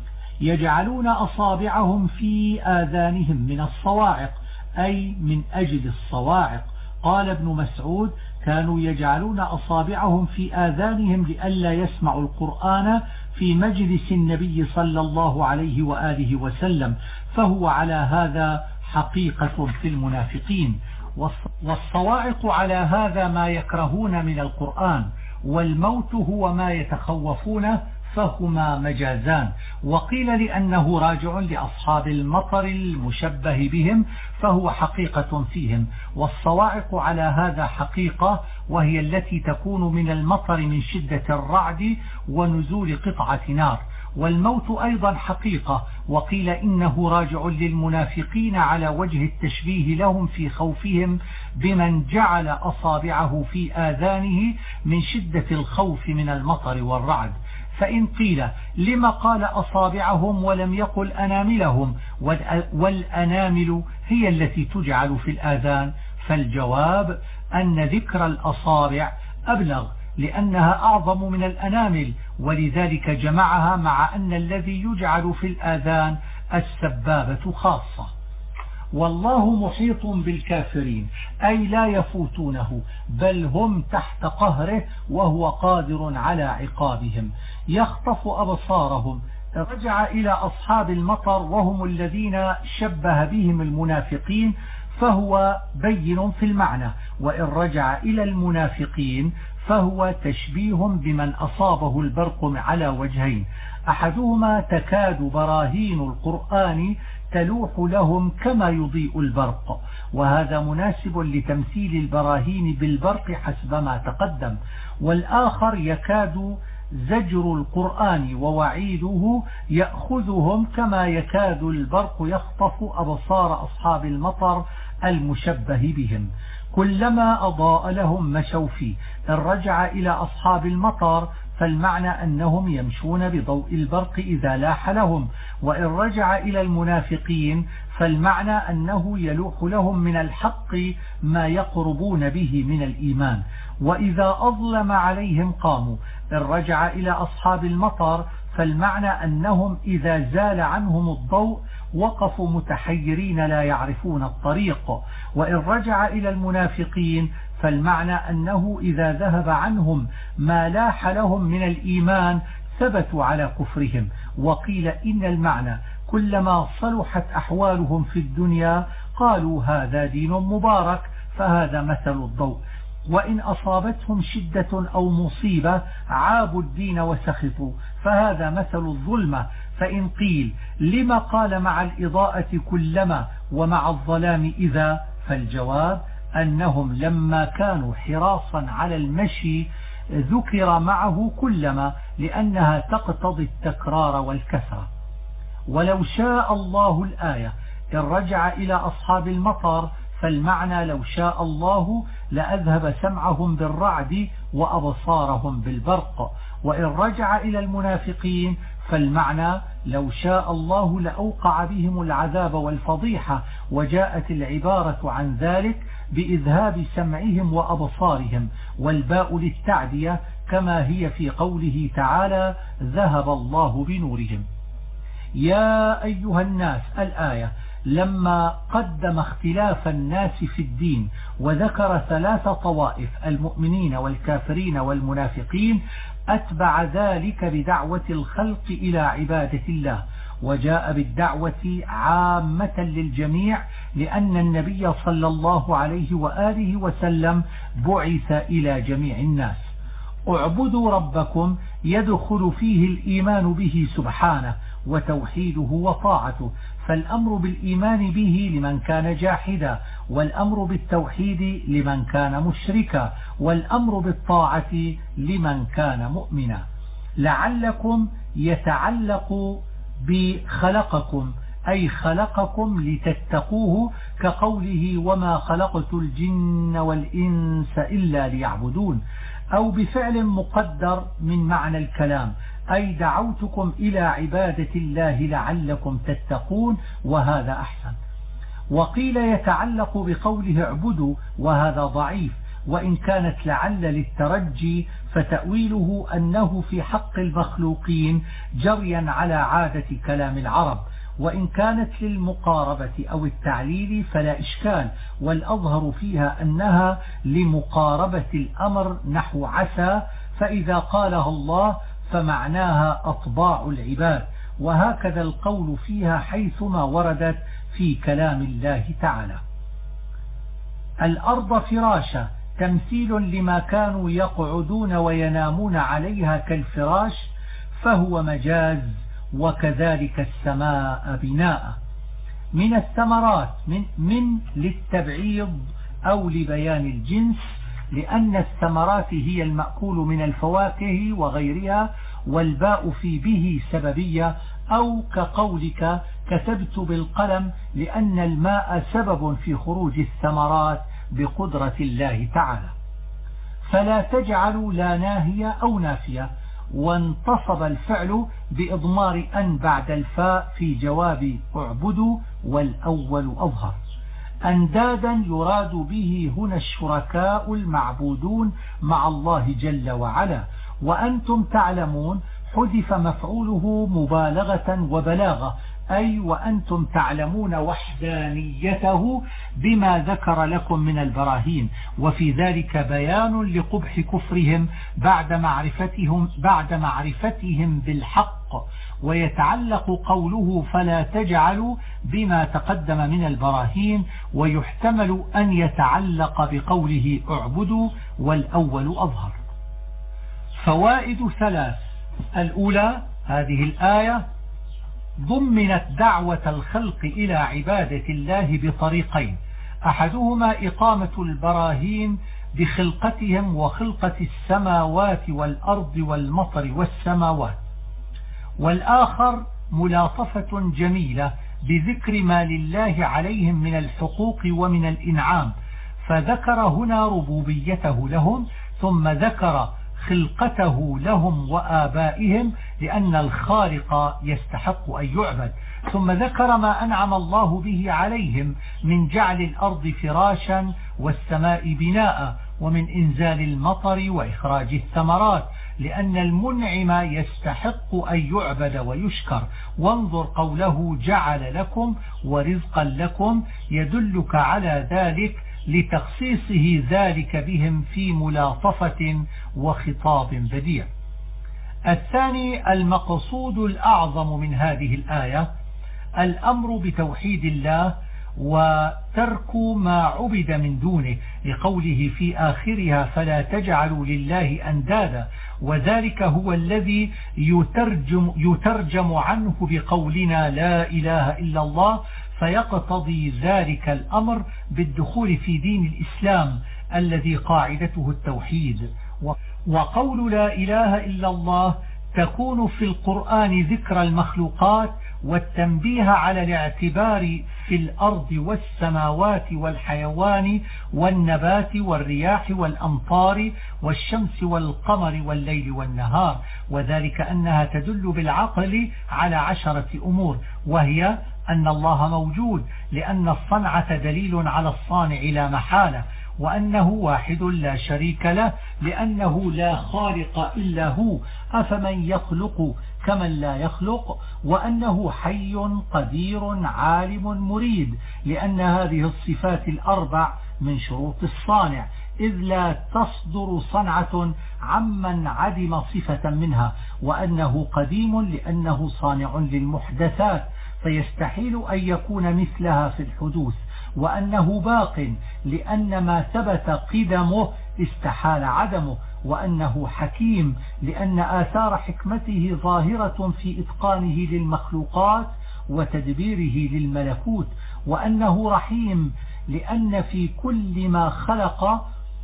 يجعلون أصابعهم في آذانهم من الصواعق، أي من أجل الصواعق. قال ابن مسعود: كانوا يجعلون أصابعهم في آذانهم لئلا يسمعوا القرآن في مجلس النبي صلى الله عليه وآله وسلم، فهو على هذا حقيقة في المنافقين. والصواعق على هذا ما يكرهون من القرآن، والموت هو ما يتخوفونه، فهما مجازان. وقيل لأنه راجع لأصحاب المطر المشبه بهم، فهو حقيقة فيهم. والصواعق على هذا حقيقة، وهي التي تكون من المطر من شدة الرعد ونزول قطعة نار. والموت أيضا حقيقة، وقيل إنه راجع للمنافقين على وجه التشبيه لهم في خوفهم بمن جعل أصابعه في آذانه من شدة الخوف من المطر والرعد. فإن قيل لما قال أصابعهم ولم يقل أناملهم، والأنامل هي التي تجعل في الآذان، فالجواب أن ذكر الأصابع أبلغ لأنها أعظم من الأنامل، ولذلك جمعها، مع أن الذي يجعل في الآذان السبابة خاصة. والله محيط بالكافرين، أي لا يفوتونه، بل هم تحت قهره وهو قادر على عقابهم. يخطف أبصارهم. رجع إلى أصحاب المطر وهم الذين شبه بهم المنافقين، فهو بين في المعنى. وإن رجع إلى المنافقين فهو تشبيه بمن أصابه البرق على وجهين: أحدهما تكاد براهين القرآن تلوح لهم كما يضيء البرق، وهذا مناسب لتمثيل البراهين بالبرق حسب ما تقدم. والآخر يكاد زجر القرآن ووعيده يأخذهم كما يكاد البرق يخطف أبصار أصحاب المطر المشبه بهم. كلما أضاء لهم مشوا فيه. إن رجع إلى أصحاب المطر فالمعنى أنهم يمشون بضوء البرق إذا لاح لهم. وإن رجع إلى المنافقين فالمعنى أنه يلوح لهم من الحق ما يقربون به من الإيمان. وإذا أظلم عليهم قاموا. إن رجع إلى أصحاب المطر فالمعنى أنهم إذا زال عنهم الضوء وقفوا متحيرين لا يعرفون الطريق. وإن رجع إلى المنافقين فالمعنى أنه إذا ذهب عنهم ما لاح لهم من الإيمان ثبتوا على كفرهم. وقيل إن المعنى كلما صلحت أحوالهم في الدنيا قالوا هذا دين مبارك فهذا مثل الضوء، وإن أصابتهم شدة أو مصيبة عابوا الدين وسخطوا فهذا مثل الظلمة. فإن قيل لما قال مع الإضاءة كلما ومع الظلام إذا، فالجواب أنهم لما كانوا حراصا على المشي ذكر معه كلما لأنها تقتضي التكرار والكثرة. ولو شاء الله الآية إن رجع إلى أصحاب المطر فالمعنى لو شاء الله لأذهب سمعهم بالرعد وأبصارهم بالبرق. وإن رجع إلى المنافقين فالمعنى لو شاء الله لأوقع بهم العذاب والفضيحة، وجاءت العبارة عن ذلك بإذهاب سمعهم وأبصارهم، والباء للتعدية كما هي في قوله تعالى ذهب الله بنورهم. يا أيها الناس الآية لما قدم اختلاف الناس في الدين وذكر 3 طوائف المؤمنين والكافرين والمنافقين أتبع ذلك بدعوة الخلق إلى عبادة الله، وجاء بالدعوة عامة للجميع لأن النبي صلى الله عليه وآله وسلم بعث إلى جميع الناس. اعبدوا ربكم يدخل فيه الإيمان به سبحانه وتوحيده وطاعته، فالأمر بالإيمان به لمن كان جاحدا، والأمر بالتوحيد لمن كان مشركا، والأمر بالطاعة لمن كان مؤمنا. لعلكم يتعلق بخلقكم أي خلقكم لتتقوه كقوله وما خلقت الجن والإنس إلا ليعبدون، أو بفعل مقدر من معنى الكلام أي دعوتكم إلى عبادة الله لعلكم تتقون، وهذا أحسن. وقيل يتعلق بقوله اعبدوا وهذا ضعيف، وإن كانت لعل للترجي فتأويله أنه في حق المخلوقين جريا على عادة كلام العرب، وإن كانت للمقاربة أو التعليل فلا إشكال، والأظهر فيها أنها لمقاربة الأمر نحو عسى، فإذا قالها الله فمعناها أطباع العباد، وهكذا القول فيها حيثما وردت في كلام الله تعالى. الأرض فراشا تمثيل لما كانوا يقعدون وينامون عليها كالفراش فهو مجاز، وكذلك السماء بناء. من الثمرات من للتبعيض أو لبيان الجنس، لأن الثمرات هي المأكول من الفواكه وغيرها، والباء في به سببية، أو كقولك كتبت بالقلم لأن الماء سبب في خروج الثمرات بقدرة الله تعالى. فلا تجعلوا لا ناهية أو نافية، وانتصب الفعل بإضمار أن بعد الفاء في جواب اعبدوا، والأول أظهر. أندادا يراد به هنا الشركاء المعبودون مع الله جل وعلا. وأنتم تعلمون حذف مفعوله مبالغة وبلاغة، أي وأنتم تعلمون وحدانيته بما ذكر لكم من البراهين، وفي ذلك بيان لقبح كفرهم بعد معرفتهم بالحق. ويتعلق قوله فلا تجعلوا بما تقدم من البراهين، ويحتمل أن يتعلق بقوله اعبدوا، والأول أظهر. فوائد 3. الأولى هذه الآية ضمنت دعوة الخلق إلى عبادة الله بطريقين، أحدهما إقامة البراهين بخلقتهم وخلقة السماوات والأرض والمطر والسماوات، والآخر ملاطفة جميلة بذكر ما لله عليهم من الحقوق ومن الإنعام، فذكر هنا ربوبيته لهم، ثم ذكر خلقته لهم وآبائهم لأن الخالق يستحق أن يعبد، ثم ذكر ما أنعم الله به عليهم من جعل الأرض فراشا والسماء بناء، ومن إنزال المطر وإخراج الثمرات، لأن المنعم يستحق أن يعبد ويشكر. وانظر قوله جعل لكم ورزقا لكم يدلك على ذلك لتخصيصه ذلك بهم في ملاطفة وخطاب بديع. الثاني المقصود الأعظم من هذه الآية الأمر بتوحيد الله وترك ما عبد من دونه، لقوله في آخرها فلا تجعلوا لله أندادا، وذلك هو الذي يترجم عنه بقولنا لا إله إلا الله، فيقتضي ذلك الأمر بالدخول في دين الإسلام الذي قاعدته التوحيد. وقول لا إله إلا الله تكون في القرآن ذكر المخلوقات والتنبيه على الاعتبار في الأرض والسماوات والحيوان والنبات والرياح والأمطار والشمس والقمر والليل والنهار، وذلك أنها تدل بالعقل على 10 أمور، وهي أن الله موجود لأن الصنعة دليل على الصانع لا محالة، وأنه واحد لا شريك له لأنه لا خالق إلا هو، أفمن يخلق كمن لا يخلق، وأنه حي قدير عالم مريد، لأن هذه الصفات الأربع من شروط الصانع، إذ لا تصدر صنعة عمن عدم صفة منها، وأنه قديم لأنه صانع للمحدثات فيستحيل أن يكون مثلها في الحدوث، وأنه باق لأن ما ثبت قدمه استحال عدمه، وأنه حكيم لأن آثار حكمته ظاهرة في إتقانه للمخلوقات وتدبيره للملكوت، وأنه رحيم لأن في كل ما خلق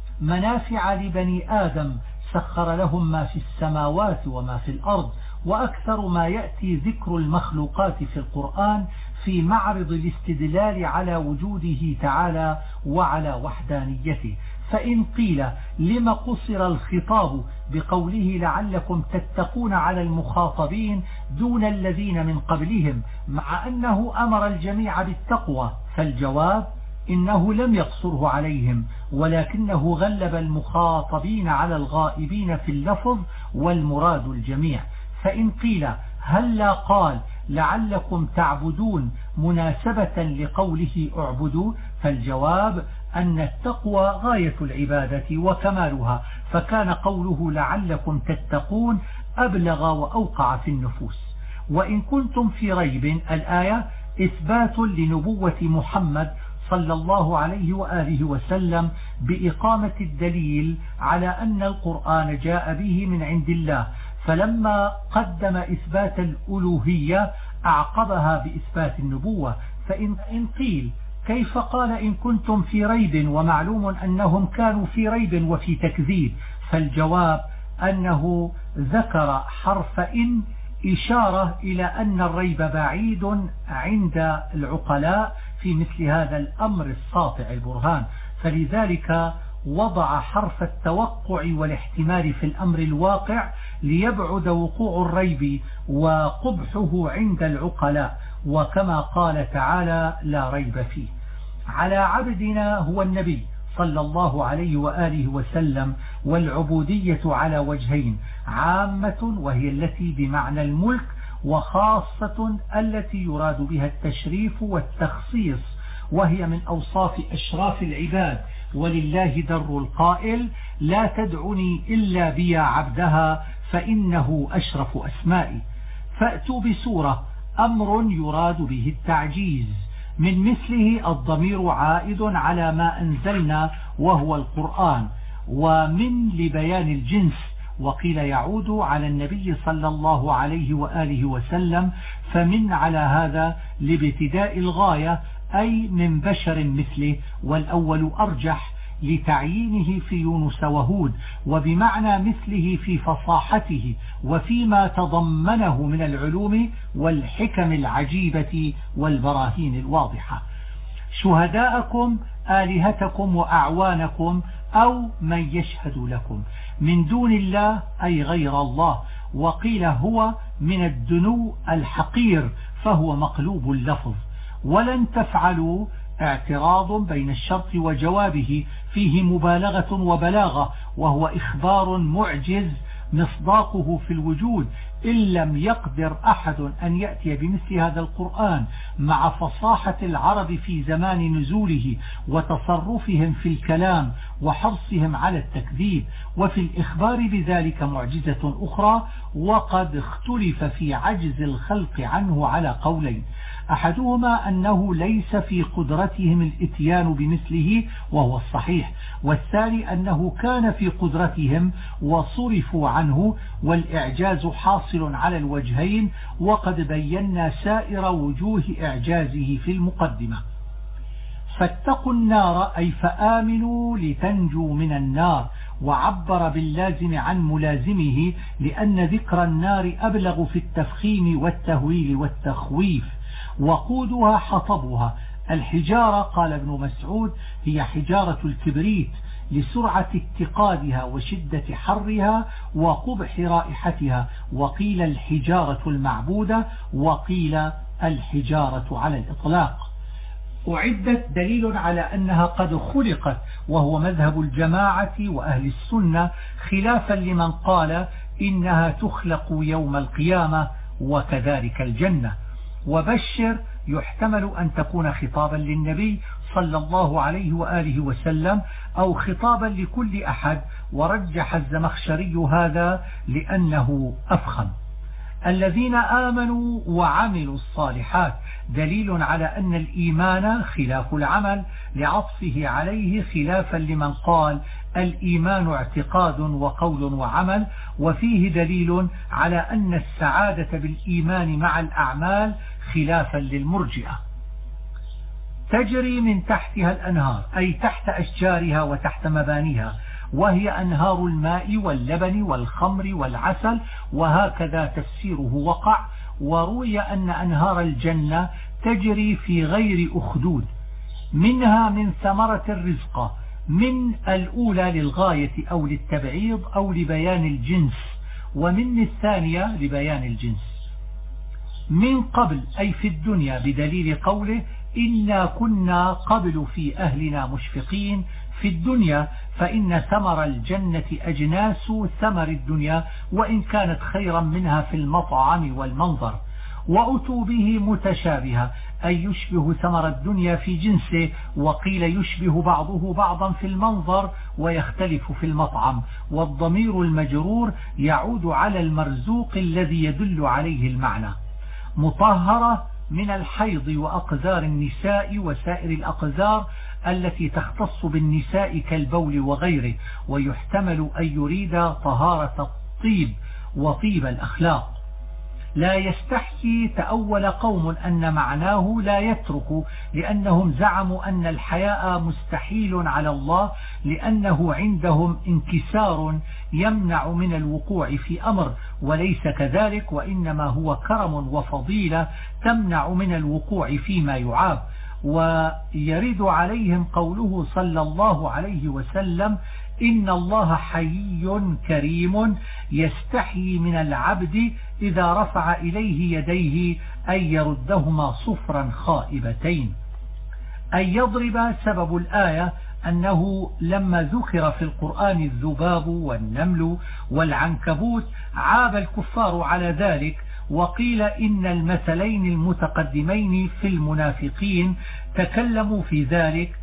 منافع لبني آدم سخر لهم ما في السماوات وما في الأرض. وأكثر ما يأتي ذكر المخلوقات في القرآن في معرض الاستدلال على وجوده تعالى وعلى وحدانيته. فإن قيل لما قصر الخطاب بقوله لعلكم تتقون على المخاطبين دون الذين من قبلهم مع أنه أمر الجميع بالتقوى، فالجواب إنه لم يقصره عليهم، ولكنه غلب المخاطبين على الغائبين في اللفظ والمراد الجميع. فإن قيل هل لا قال لعلكم تعبدون مناسبة لقوله اعبدوا، فالجواب أن التقوى غاية العبادة وكمالها، فكان قوله لعلكم تتقون أبلغ وأوقع في النفوس. وإن كنتم في ريب الآية إثبات لنبوة محمد صلى الله عليه وآله وسلم بإقامة الدليل على أن القرآن جاء به من عند الله، فلما قدم إثبات الألوهية أعقبها بإثبات النبوة. فإن قيل كيف قال إن كنتم في ريب ومعلوم أنهم كانوا في ريب وفي تكذيب، فالجواب أنه ذكر حرف إن إشارة إلى أن الريب بعيد عند العقلاء في مثل هذا الأمر الساطع البرهان، فلذلك وضع حرف التوقع والاحتمال في الأمر الواقع ليبعد وقوع الريب وقبحه عند العقلاء، وكما قال تعالى لا ريب فيه. على عبدنا هو النبي صلى الله عليه وآله وسلم، والعبودية على وجهين، عامة وهي التي بمعنى الملك، وخاصة التي يراد بها التشريف والتخصيص، وهي من أوصاف أشراف العباد، ولله در القائل لا تدعني إلا بيا عبدها فإنه أشرف أسمائي. فأتوا بسورة أمر يراد به التعجيز، من مثله الضمير عائد على ما أنزلنا وهو القرآن، ومن لبيان الجنس، وقيل يعود على النبي صلى الله عليه وآله وسلم، فمن على هذا لابتداء الغاية أي من بشر مثله، والأول أرجح لتعيينه في يونس وهود، وبمعنى مثله في فصاحته وفيما تضمنه من العلوم والحكم العجيبة والبراهين الواضحة. شهداءكم آلهتكم وأعوانكم أو من يشهد لكم من دون الله أي غير الله، وقيل هو من الدنو الحقير فهو مقلوب اللفظ. ولن تفعلوا اعتراض بين الشرط وجوابه فيه مبالغة وبلاغة، وهو إخبار معجز مصداقه في الوجود إن لم يقدر أحد أن يأتي بمثل هذا القرآن مع فصاحة العرب في زمان نزوله وتصرفهم في الكلام وحرصهم على التكذيب. وفي الإخبار بذلك معجزة أخرى، وقد اختلف في عجز الخلق عنه على قولين: أحدهما أنه ليس في قدرتهم الإتيان بمثله وهو الصحيح، والثاني أنه كان في قدرتهم وصرفوا عنه، والإعجاز حاصل على الوجهين، وقد بينا سائر وجوه إعجازه في المقدمة. فاتقوا النار أي فآمنوا لتنجوا من النار، وعبر باللازم عن ملازمه لأن ذكر النار أبلغ في التفخيم والتهويل والتخويف. وقودها حطبها الحجارة، قال ابن مسعود هي حجارة الكبريت لسرعة اتقادها وشدة حرها وقبح رائحتها، وقيل الحجارة المعبودة، وقيل الحجارة على الإطلاق. أعدت دليل على أنها قد خلقت، وهو مذهب الجماعة وأهل السنة، خلافا لمن قال إنها تخلق يوم القيامة، وكذلك الجنة. وبشر يحتمل أن تكون خطابا للنبي صلى الله عليه وآله وسلم أو خطابا لكل أحد، ورجح الزمخشري هذا لأنه أفخم. الذين آمنوا وعملوا الصالحات دليل على أن الإيمان خلاف العمل، لعطفه عليه خلافا لمن قال الإيمان اعتقاد وقول وعمل، وفيه دليل على أن السعادة بالإيمان مع الأعمال خلافا للمرجئة. تجري من تحتها الأنهار أي تحت أشجارها وتحت مبانيها، وهي أنهار الماء واللبن والخمر والعسل، وهكذا تفسيره وقع. وروي أن أنهار الجنة تجري في غير أخدود، منها من ثمرة الرزق، من الأولى للغاية أو للتبعيض أو لبيان الجنس، ومن الثانية لبيان الجنس. من قبل أي في الدنيا، بدليل قوله إنا كنا قبل في أهلنا مشفقين. في الدنيا فإن ثمر الجنة أجناس ثمر الدنيا، وإن كانت خيرا منها في المطعم والمنظر. وأتوا به متشابها أي يشبه ثمر الدنيا في جنسه، وقيل يشبه بعضه بعضا في المنظر ويختلف في المطعم. والضمير المجرور يعود على المرزوق الذي يدل عليه المعنى. مطهرة من الحيض وأقذار النساء وسائر الأقذار التي تختص بالنساء كالبول وغيره، ويحتمل أن يريد طهارة الطيب وطيب الأخلاق. لا يستحكي تأول قوم أن معناه لا يترك، لأنهم زعموا أن الحياء مستحيل على الله، لأنه عندهم انكسار يمنع من الوقوع في أمر، وليس كذلك، وإنما هو كرم وفضيلة تمنع من الوقوع فيما يعاب. ويرد عليهم قوله صلى الله عليه وسلم إن الله حيي كريم يستحيي من العبد إذا رفع إليه يديه أن يردهما صفرا خائبتين. أن يضرب سبب الآية أنه لما ذكر في القرآن الذباب والنمل والعنكبوت عاب الكفار على ذلك، وقيل إن المثلين المتقدمين في المنافقين تكلموا في ذلك،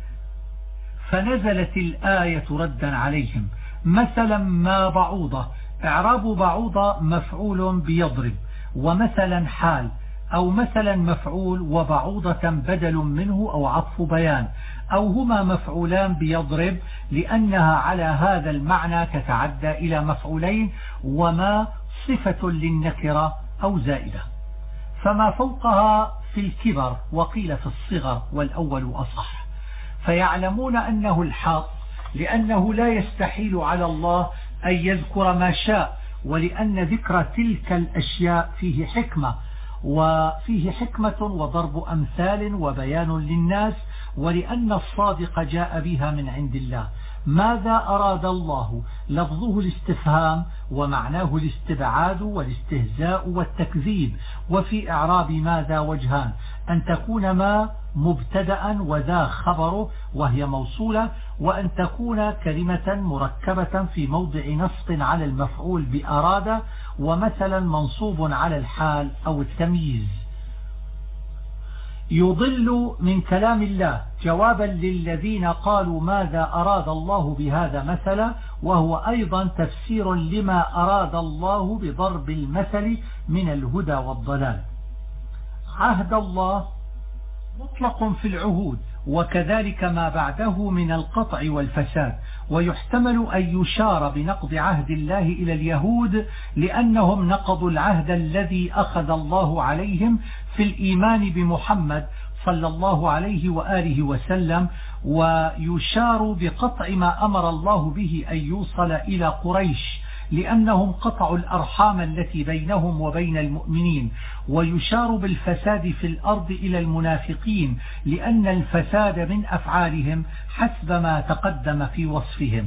فنزلت الآية ردا عليهم. مثلا ما بعوضة، إعراب بعوضة مفعول بيضرب، ومثلا حال، أو مثلا مفعول وبعوضة بدل منه أو عطف بيان، أو هما مفعولان بيضرب لأنها على هذا المعنى تتعدى إلى مفعولين، وما صفة للنكرة أو زائدة. فما فوقها في الكبر، وقيل في الصغر، والأول أصح. فيعلمون أنه الحق، لأنه لا يستحيل على الله أن يذكر ما شاء، ولأن ذكر تلك الأشياء فيه حكمة، وفيه حكمة وضرب أمثال وبيان للناس، ولأن الصادق جاء بها من عند الله. ماذا أراد الله؟ لفظه الاستفهام ومعناه الاستبعاد والاستهزاء والتكذيب. وفي إعراب ماذا وجهان: أن تكون ما مبتدأ وذا خبره وهي موصولة، وأن تكون كلمة مركبة في موضع نصب على المفعول بأراد، ومثلا منصوب على الحال أو التمييز. يضل من كلام الله جوابا للذين قالوا ماذا أراد الله بهذا مثلا، وهو أيضا تفسير لما أراد الله بضرب المثل من الهدى والضلال. عهد الله مطلق في العهود، وكذلك ما بعده من القطع والفساد، ويحتمل أن يشار بنقض عهد الله إلى اليهود لأنهم نقضوا العهد الذي أخذ الله عليهم في الإيمان بمحمد صلى الله عليه وآله وسلم، ويشار بقطع ما أمر الله به أن يوصل إلى قريش لأنهم قطعوا الأرحام التي بينهم وبين المؤمنين، ويشار بالفساد في الأرض إلى المنافقين لأن الفساد من أفعالهم حسب ما تقدم في وصفهم.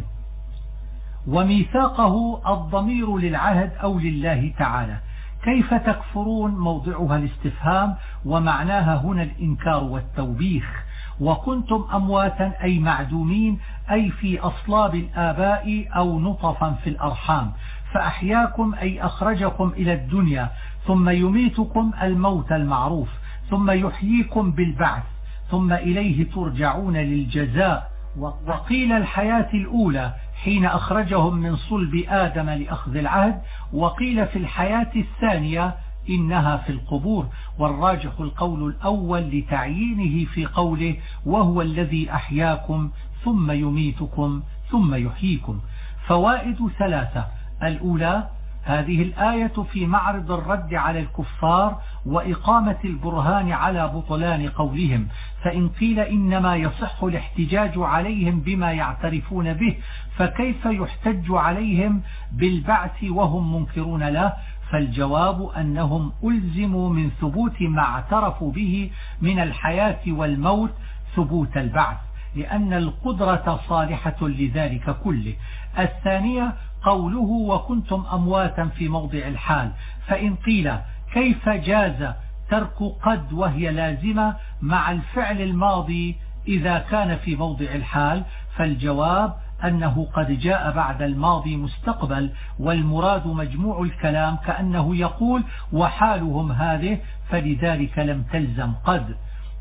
وميثاقه الضمير للعهد أو لله تعالى. كيف تكفرون موضعها الاستفهام، ومعناها هنا الإنكار والتوبيخ. وكنتم أمواتا أي معدومين، أي في أصلاب الآباء أو نطفا في الأرحام، فأحياكم أي أخرجكم إلى الدنيا، ثم يميتكم الموت المعروف، ثم يحييكم بالبعث، ثم إليه ترجعون للجزاء. وقيل الحياة الأولى حين أخرجهم من صلب آدم لأخذ العهد، وقيل في الحياة الثانية إنها في القبور، والراجح القول الأول لتعيينه في قوله وهو الذي أحياكم ثم يميتكم ثم يحييكم. فوائد ثلاثة: الأولى، هذه الآية في معرض الرد على الكفار وإقامة البرهان على بطلان قولهم، فإن قيل إنما يصح الاحتجاج عليهم بما يعترفون به، فكيف يحتج عليهم بالبعث وهم منكرون له؟ فالجواب أنهم ألزموا من ثبوت ما اعترفوا به من الحياة والموت ثبوت البعث، لأن القدرة صالحة لذلك كله. الثانية قوله وكنتم أمواتا في موضع الحال، فإن قيل كيف جاز ترك قد وهي لازمة مع الفعل الماضي إذا كان في موضع الحال؟ فالجواب أنه قد جاء بعد الماضي مستقبل، والمراد مجموع الكلام كأنه يقول وحالهم هذه، فلذلك لم تلزم قد.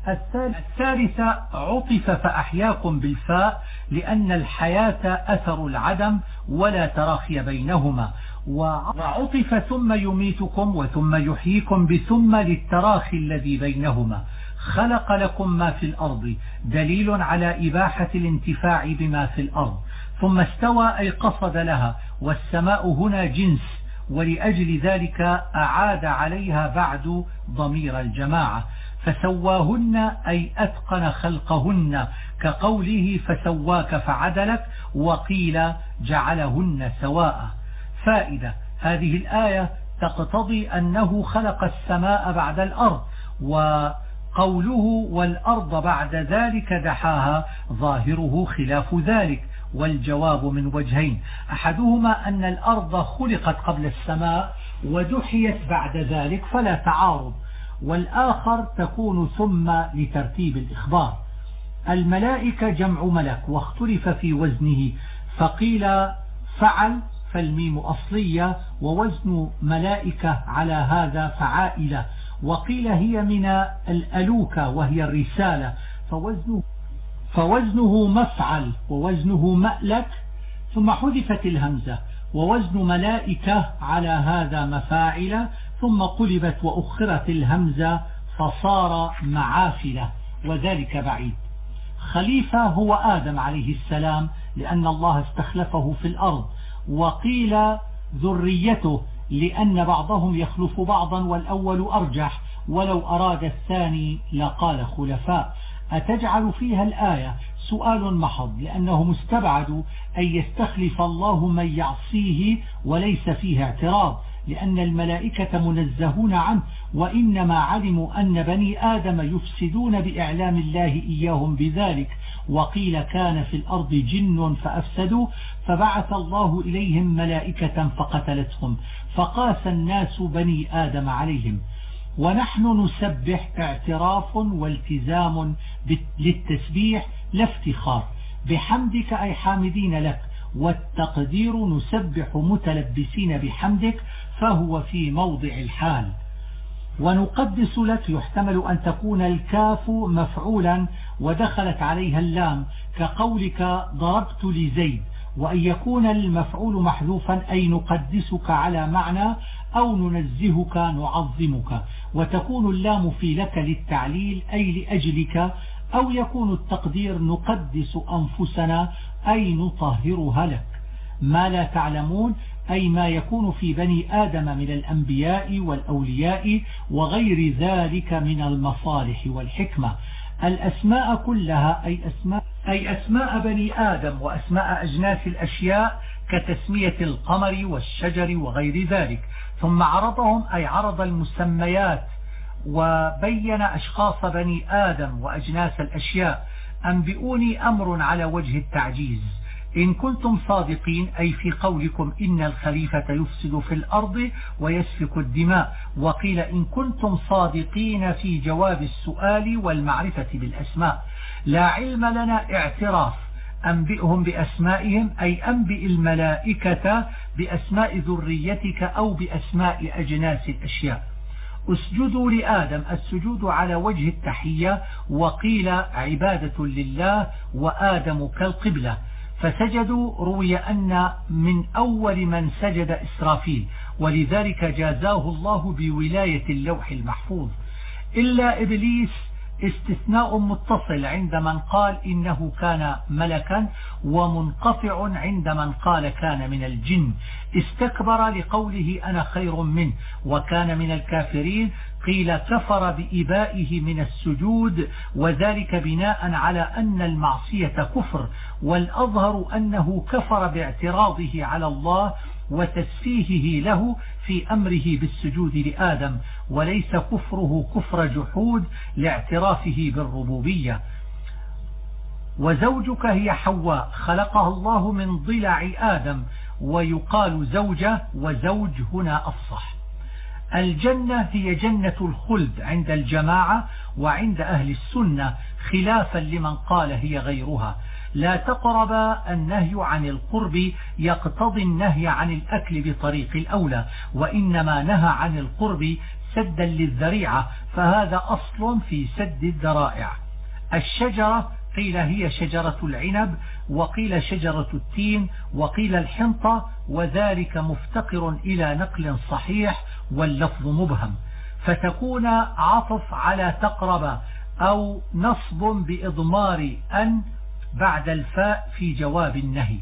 الثالثة عطف فأحياكم بالفاء لأن الحياة أثر العدم ولا تراخي بينهما، وعطف ثم يميتكم وثم يحييكم بثم للتراخي الذي بينهما. خلق لكم ما في الأرض دليل على إباحة الانتفاع بما في الأرض، ثم استوى أي قصد لها، والسماء هنا جنس، ولأجل ذلك أعاد عليها بعد ضمير الجماعة. فسواهن أي أتقن خلقهن، كقوله فسواك فعدلك، وقيل جعلهن سواء. فائدة: هذه الآية تقتضي أنه خلق السماء بعد الأرض، وقوله والأرض بعد ذلك دحاها ظاهره خلاف ذلك، والجواب من وجهين: أحدهما أن الأرض خلقت قبل السماء ودحيت بعد ذلك فلا تعارض، والآخر تكون ثم لترتيب الإخبار. الملائكة جمع ملك، واختلف في وزنه، فقيل فعل فالميم أصلية، ووزن ملائكة على هذا فعائلة، وقيل هي من الألوكة وهي الرسالة، فوزنه مفعل ووزنه مألك، ثم حذفت الهمزة، ووزن ملائكة على هذا مفاعل، ثم قلبت وأخرت الهمزة فصار معافلة، وذلك بعيد. خليفة هو آدم عليه السلام لأن الله استخلفه في الأرض، وقيل ذريته لأن بعضهم يخلف بعضا والأول أرجح، ولو أراد الثاني لقال خلفاء. أتجعل فيها الآية سؤال محض، لأنه مستبعد أن يستخلف الله من يعصيه وليس فيه اعتراض، لأن الملائكة منزهون عنه، وإنما علموا أن بني آدم يفسدون بإعلام الله إياهم بذلك. وقيل كان في الأرض جن فأفسدوا فبعث الله إليهم ملائكة فقتلتهم، فقاس الناس بني آدم عليهم. ونحن نسبح اعتراف والتزام للتسبيح لا افتخار، بحمدك أي حامدين لك، والتقدير نسبح متلبسين بحمدك، فهو في موضع الحال. ونقدس لك يحتمل أن تكون الكاف مفعولا ودخلت عليها اللام كقولك ضربت لزيد، وأن يكون المفعول محذوفا أي نقدسك على معنى أو ننزهك نعظمك، وتكون اللام في لك للتعليل أي لأجلك، أو يكون التقدير نقدس أنفسنا أي نطهرها لك. ما لا تعلمون أي ما يكون في بني آدم من الأنبياء والأولياء وغير ذلك من المصالح والحكمة. الأسماء كلها أي أسماء بني آدم وأسماء أجناس الأشياء كتسمية القمر والشجر وغير ذلك. ثم عرضهم أي عرض المسميات وبين أشخاص بني آدم وأجناس الأشياء. أنبئوني أمر على وجه التعجيز إن كنتم صادقين، أي في قولكم إن الخليفة يفسد في الأرض ويسفك الدماء. وقيل إن كنتم صادقين في جواب السؤال والمعرفة بالأسماء. لا علم لنا اعتراف، أنبئهم بأسمائهم أي أنبئ الملائكة بأسماء ذريتك أو بأسماء أجناس الأشياء. اسجدوا لآدم، السجود على وجه التحية، وقيل عبادة لله وآدم كالقبلة. فسجدوا روي أن من أول من سجد إسرافيل، ولذلك جازاه الله بولاية اللوح المحفوظ. إلا إبليس استثناء متصل عند من قال إنه كان ملكا، ومنقطع عند من قال كان من الجن. استكبر لقوله أنا خير منه وكان من الكافرين. قيل كفر بإبائه من السجود، وذلك بناء على أن المعصية كفر، والأظهر أنه كفر باعتراضه على الله وتسفيهه له في أمره بالسجود لآدم، وليس كفره كفر جحود لاعترافه بالربوبية. وزوجك هي حواء، خلقها الله من ضلع آدم، ويقال زوجة وزوج هنا أفصح. الجنة هي جنة الخلد عند الجماعة، وعند أهل السنة خلافا لمن قال هي غيرها. لا تقرب، النهي عن القرب يقتضي النهي عن الأكل بطريق الأولى، وإنما نهى عن القرب سدا للذريعة، فهذا أصل في سد الذرائع. الشجرة قيل هي شجرة العنب، وقيل شجرة التين، وقيل الحنطة، وذلك مفتقر إلى نقل صحيح واللفظ مبهم، فتكون عطف على تقرب أو نصب بإضمار أن بعد الفاء في جواب النهي.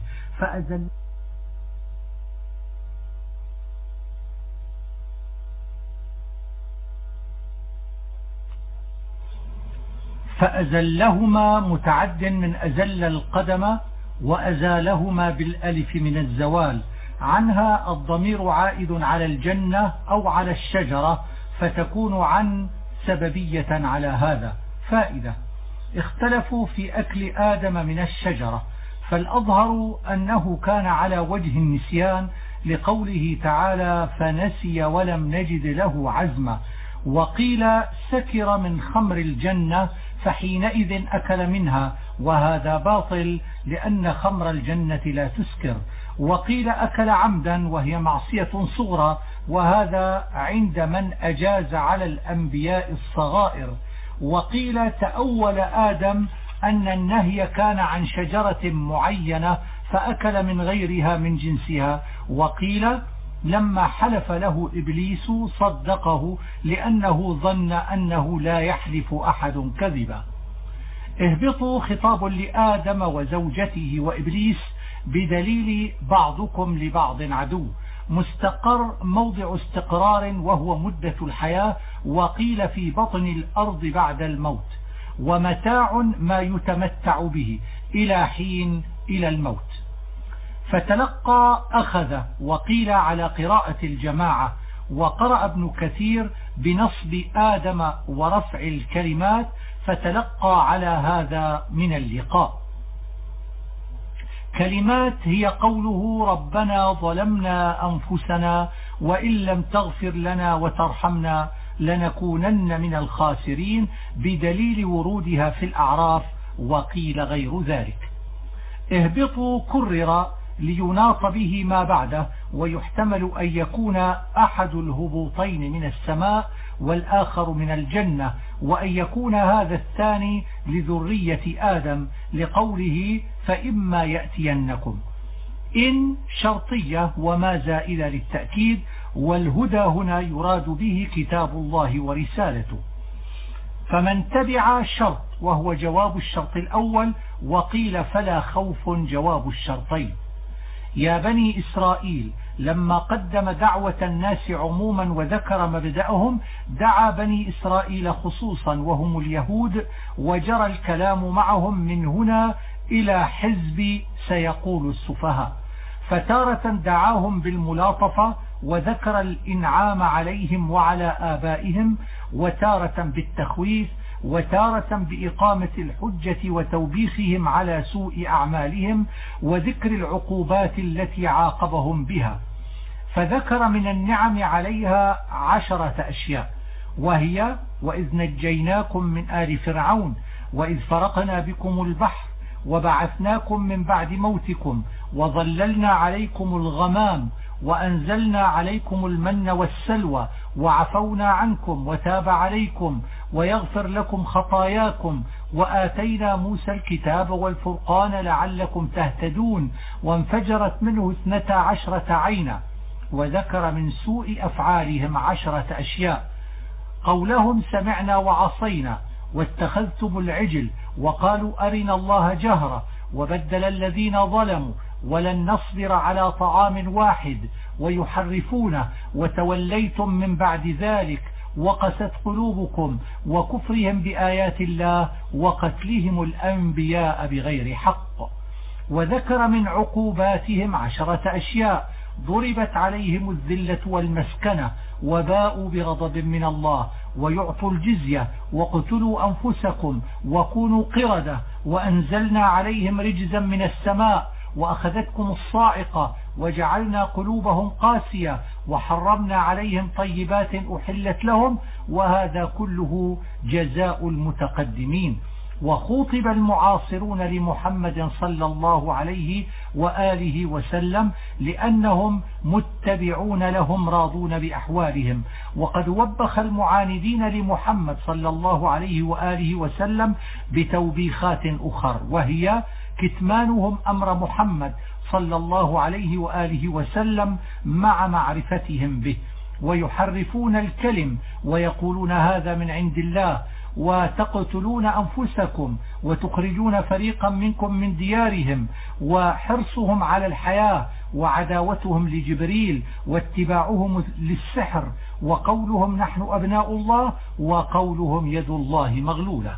فأزلهما متعد من أزل القدم، وأزالهما بالألف من الزوال. عنها الضمير عائد على الجنة أو على الشجرة، فتكون عن سببية على هذا. فائدة: اختلفوا في أكل آدم من الشجرة، فالأظهر أنه كان على وجه النسيان لقوله تعالى فنسي ولم نجد له عزما. وقيل سكر من خمر الجنة فحينئذ أكل منها، وهذا باطل لأن خمر الجنة لا تسكر. وقيل أكل عمدا وهي معصية صغرى، وهذا عند من أجاز على الأنبياء الصغائر. وقيل تأول آدم أن النهي كان عن شجرة معينة فأكل من غيرها من جنسها. وقيل لما حلف له إبليس صدقه لأنه ظن أنه لا يحلف أحد كذبا. اهبطوا خطاب لآدم وزوجته وإبليس بدليل بعضكم لبعض عدو. مستقر موضع استقرار وهو مدة الحياة، وقيل في بطن الأرض بعد الموت. ومتاع ما يتمتع به إلى حين إلى الموت. فتلقى أخذ، وقيل على قراءة الجماعة، وقرأ ابن كثير بنصب آدم ورفع الكلمات، فتلقى على هذا من اللقاء. كلمات هي قوله ربنا ظلمنا أنفسنا وإن لم تغفر لنا وترحمنا لنكونن من الخاسرين، بدليل ورودها في الأعراف، وقيل غير ذلك. اهبطوا كرر ليناط به ما بعده، ويحتمل أن يكون أحد الهبوطين من السماء والآخر من الجنة، وأن يكون هذا الثاني لذرية آدم، لقوله فإما يأتينكم. إن شرطية وما زائلة للتأكيد، والهدى هنا يراد به كتاب الله ورسالته. فمن تبع شرط وهو جواب الشرط الأول، وقيل فلا خوف جواب الشرطين. يا بني إسرائيل، لما قدم دعوة الناس عموما وذكر مبدأهم، دعا بني إسرائيل خصوصا وهم اليهود، وجرى الكلام معهم من هنا إلى حزب سيقول السفهاء. فتارة دعاهم بالملاطفة وذكر الإنعام عليهم وعلى آبائهم، وتارة بالتخويف، وتارة بإقامة الحجة وتوبيخهم على سوء أعمالهم وذكر العقوبات التي عاقبهم بها. فذكر من النعم عليها 10 أشياء، وهي وإذ نجيناكم من آل فرعون، وإذ فرقنا بكم البحر، وبعثناكم من بعد موتكم، وظللنا عليكم الغمام، وأنزلنا عليكم المن والسلوى، وعفونا عنكم وتاب عليكم ويغفر لكم خطاياكم، وآتينا موسى الكتاب والفرقان لعلكم تهتدون، وانفجرت منه 12 عينا. وذكر من سوء أفعالهم 10 أشياء: قولهم سمعنا وعصينا، واتخذتم العجل، وقالوا أرنا الله جهرة، وبدل الذين ظلموا ولن نصبر على طعام واحد، ويحرفونه، وتوليتم من بعد ذلك، وقست قلوبكم، وكفرهم بآيات الله، وقتلهم الأنبياء بغير حق. وذكر من عقوباتهم 10 أشياء: ضربت عليهم الذلة والمسكنة، وباءوا بغضب من الله، ويعطوا الجزية، وقتلوا أنفسكم، وكونوا قردة، وأنزلنا عليهم رجزا من السماء، وأخذتكم الصاعقة، وجعلنا قلوبهم قاسية، وحرمنا عليهم طيبات أحلت لهم، وهذا كله جزاء المتقدمين. وخوطب المعاصرون لمحمد صلى الله عليه وآله وسلم لأنهم متبعون لهم راضون بأحوالهم. وقد وبخ المعاندين لمحمد صلى الله عليه وآله وسلم بتوبيخات أخر، وهي كتمانهم أمر محمد صلى الله عليه وآله وسلم مع معرفتهم به، ويحرفون الكلم ويقولون هذا من عند الله، وتقتلون أنفسكم، وتخرجون فريقا منكم من ديارهم، وحرصهم على الحياة، وعداوتهم لجبريل، واتباعهم للسحر، وقولهم نحن أبناء الله، وقولهم يد الله مغلولة.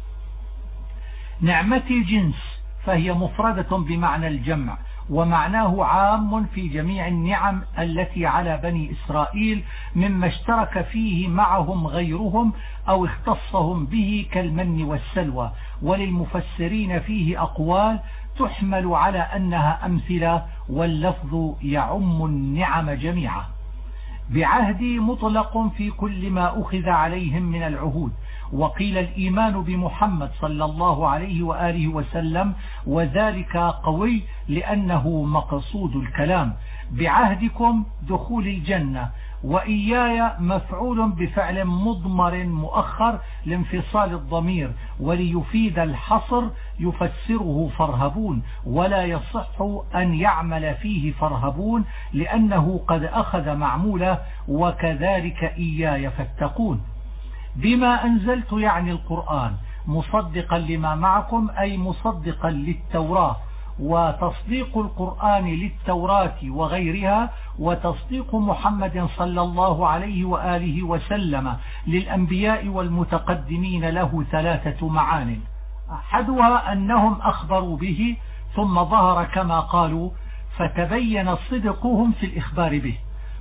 نعمتي جنس، فهي مفردة بمعنى الجمع، ومعناه عام في جميع النعم التي على بني إسرائيل مما اشترك فيه معهم غيرهم أو اختصهم به كالمن والسلوى. وللمفسرين فيه أقوال تحمل على أنها أمثلة، واللفظ يعم النعم جميعا. بعهدي مطلق في كل ما أخذ عليهم من العهود. وقيل الإيمان بمحمد صلى الله عليه وآله وسلم، وذلك قوي لأنه مقصود الكلام. بعهدكم دخول الجنة، وإياي مفعول بفعل مضمر مؤخر لانفصال الضمير، وليفيد الحصر يفسره فارهبون، ولا يصح أن يعمل فيه فارهبون لأنه قد أخذ معموله، وكذلك إياي فاتقون. بما أنزلت يعني القرآن، مصدقا لما معكم أي مصدقا للتوراة، وتصديق القرآن للتوراة وغيرها، وتصديق محمد صلى الله عليه وآله وسلم للأنبياء والمتقدمين له 3 معان. أحدها أنهم أخبروا به ثم ظهر كما قالوا، فتبين صدقهم في الإخبار به.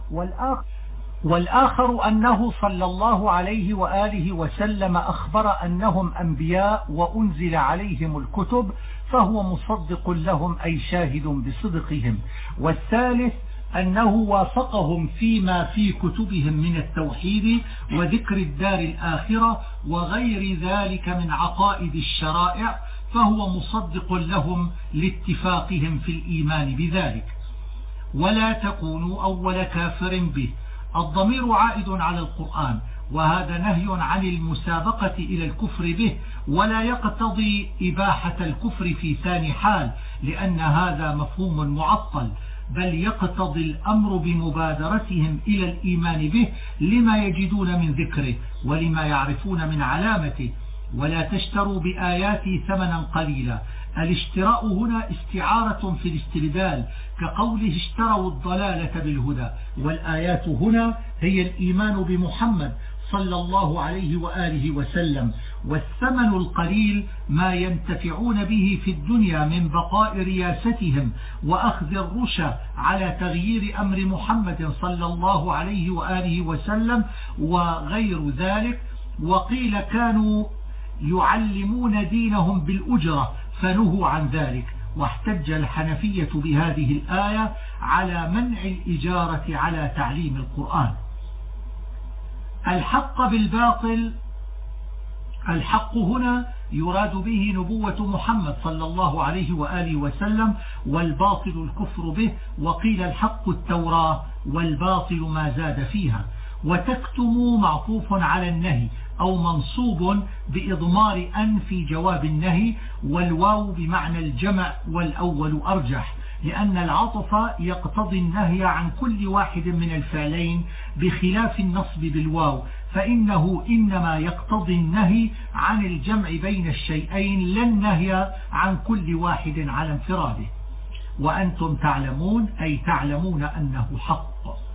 والآخر أنه صلى الله عليه وآله وسلم أخبر أنهم أنبياء وأنزل عليهم الكتب، فهو مصدق لهم أي شاهد بصدقهم. والثالث أنه وافقهم فيما في كتبهم من التوحيد وذكر الدار الآخرة وغير ذلك من عقائد الشرائع، فهو مصدق لهم لاتفاقهم في الإيمان بذلك. ولا تكونوا أول كافر به. الضمير عائد على القرآن، وهذا نهي عن المسابقة إلى الكفر به، ولا يقتضي إباحة الكفر في ثاني حال، لأن هذا مفهوم معطل، بل يقتضي الأمر بمبادرتهم إلى الإيمان به لما يجدون من ذكره ولما يعرفون من علامته. ولا تشتروا بآياتي ثمنا قليلا. الاشتراء هنا استعارة في الاستبدال، كقوله اشتروا الضلالة بالهدى، والآيات هنا هي الإيمان بمحمد صلى الله عليه وآله وسلم. والثمن القليل ما ينتفعون به في الدنيا من بقاء رياستهم وأخذ الرشا على تغيير أمر محمد صلى الله عليه وآله وسلم وغير ذلك. وقيل كانوا يعلمون دينهم بالأجرة فنهوا عن ذلك. واحتج الحنفية بهذه الآية على منع الإجارة على تعليم القرآن. الحق بالباطل. الحق هنا يراد به نبوة محمد صلى الله عليه وآله وسلم، والباطل الكفر به. وقيل الحق التوراة والباطل ما زاد فيها. وتكتموا معطوف على النهي أو منصوب بإضمار أن في جواب النهي، والواو بمعنى الجمع، والأول أرجح، لأن العطف يقتضي النهي عن كل واحد من الفعلين بخلاف النصب بالواو، فإنه إنما يقتضي النهي عن الجمع بين الشيئين لا النهي عن كل واحد على انفراده. وأنتم تعلمون أي تعلمون أنه حق.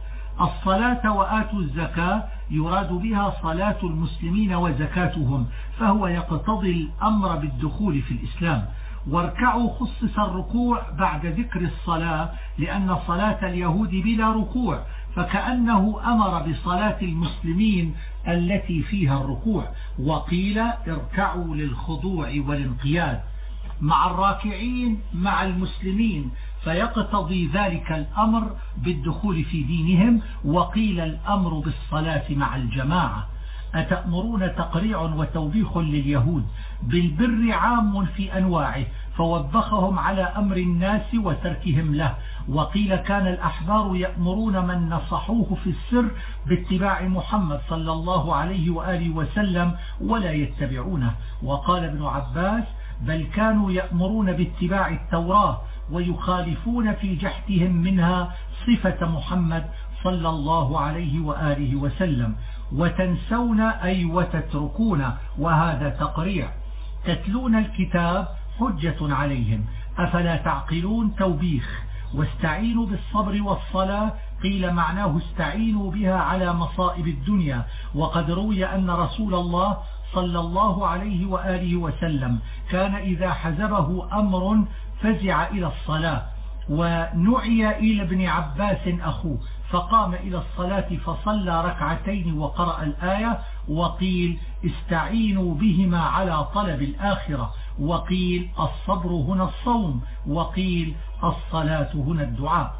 الصلاة وآتوا الزكاة يراد بها صلاة المسلمين وزكاتهم، فهو يقتضي الأمر بالدخول في الإسلام. واركعوا خصص الركوع بعد ذكر الصلاة، لأن صلاة اليهود بلا ركوع، فكأنه أمر بصلاة المسلمين التي فيها الركوع. وقيل اركعوا للخضوع والانقياد مع الراكعين مع المسلمين، فيقتضي ذلك الأمر بالدخول في دينهم. وقيل الأمر بالصلاة مع الجماعة. أتأمرون تقريع وتوبيخ لليهود بالبر عام في أنواعه، فوبخهم على أمر الناس وتركهم له. وقيل كان الأحبار يأمرون من نصحوه في السر باتباع محمد صلى الله عليه وآله وسلم ولا يتبعونه. وقال ابن عباس بل كانوا يأمرون باتباع التوراة ويخالفون في جحدهم منها صفة محمد صلى الله عليه وآله وسلم. وتنسون أي وتتركون، وهذا تقريع. تتلون الكتاب حجة عليهم أفلا تعقلون توبيخ. واستعينوا بالصبر والصلاة قيل معناه استعينوا بها على مصائب الدنيا. وقد روي أن رسول الله صلى الله عليه وآله وسلم كان إذا حزبه أمر فزع إلى الصلاة. ونعي إلى ابن عباس أخوه فقام إلى الصلاة فصلى ركعتين وقرأ الآية. وقيل استعينوا بهما على طلب الآخرة. وقيل الصبر هنا الصوم. وقيل الصلاة هنا الدعاء.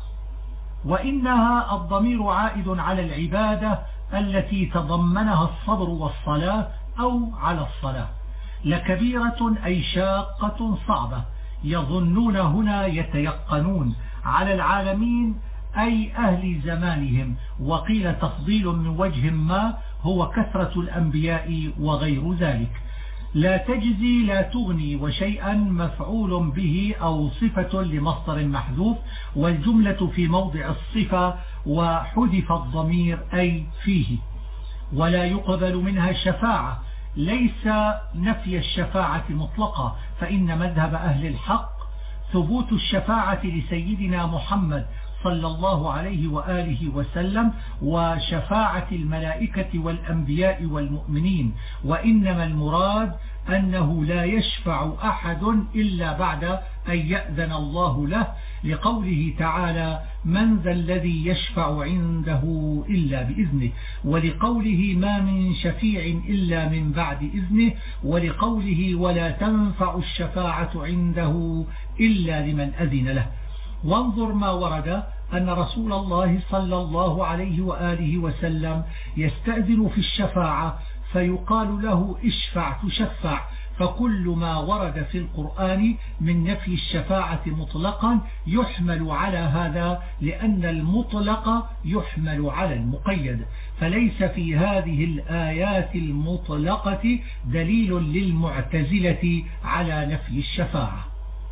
وإنها الضمير عائد على العبادة التي تضمنها الصبر والصلاة أو على الصلاة. لكبيرة أي شاقة صعبة. يظنون هنا يتيقنون على العالمين أي أهل زمانهم. وقيل تفضيل من وجه ما هو كثرة الأنبياء وغير ذلك. لا تجزي لا تغني وشيئا مفعول به أو صفة لمصدر محذوف، والجملة في موضع الصفة وحذف الضمير أي فيه. ولا يقبل منها شفاعة، ليس نفي الشفاعة مطلقة، فإن مذهب أهل الحق ثبوت الشفاعة لسيدنا محمد صلى الله عليه وآله وسلم وشفاعة الملائكة والأنبياء والمؤمنين. وإنما المراد أنه لا يشفع أحد إلا بعد أن يأذن الله له، لقوله تعالى من ذا الذي يشفع عنده إلا بإذنه، ولقوله ما من شفيع إلا من بعد إذنه، ولقوله ولا تنفع الشفاعة عنده إلا لمن أذن له. وانظر ما ورد أن رسول الله صلى الله عليه وآله وسلم يستأذن في الشفاعة فيقال له اشفع تشفع، فكل ما ورد في القرآن من نفي الشفاعة مطلقا يحمل على هذا، لأن المطلق يحمل على المقيد، فليس في هذه الآيات المطلقة دليل للمعتزلة على نفي الشفاعة.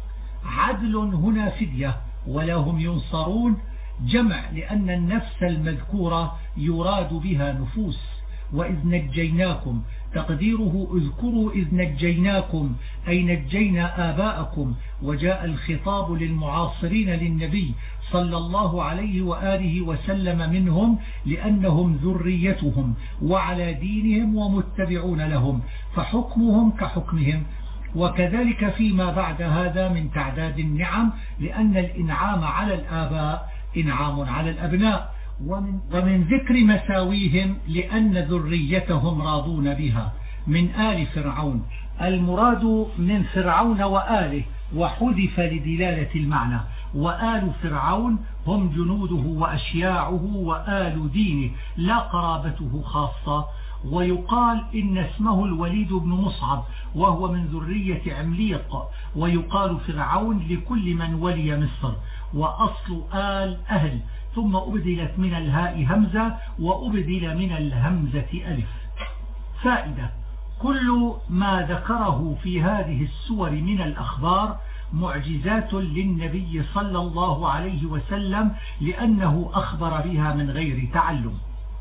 عدل هنا فدية ولا هم ينصرون جمع، لأن النفس المذكورة يراد بها نفوس. وإذ نجيناكم تقديره اذكروا إذ نجيناكم أي نجينا آباءكم، وجاء الخطاب للمعاصرين للنبي صلى الله عليه وآله وسلم منهم لأنهم ذريتهم وعلى دينهم ومتبعون لهم، فحكمهم كحكمهم. وكذلك فيما بعد هذا من تعداد النعم، لأن الإنعام على الآباء إنعام على الأبناء، ومن ذكر مساويهم لأن ذريتهم راضون بها. من آل فرعون المراد من فرعون وآله، وحذف لدلالة المعنى، وآل فرعون هم جنوده وأشياعه وآل دينه لا قرابته خاصة. ويقال إن اسمه الوليد بن مصعب وهو من ذرية عمليق، ويقال فرعون لكل من ولي مصر، وأصل آل أهل، ثم أبدلت من الهاء همزة وأبدل من الهمزة ألف. فائدة: كل ما ذكره في هذه السور من الأخبار معجزات للنبي صلى الله عليه وسلم، لأنه أخبر بها من غير تعلم.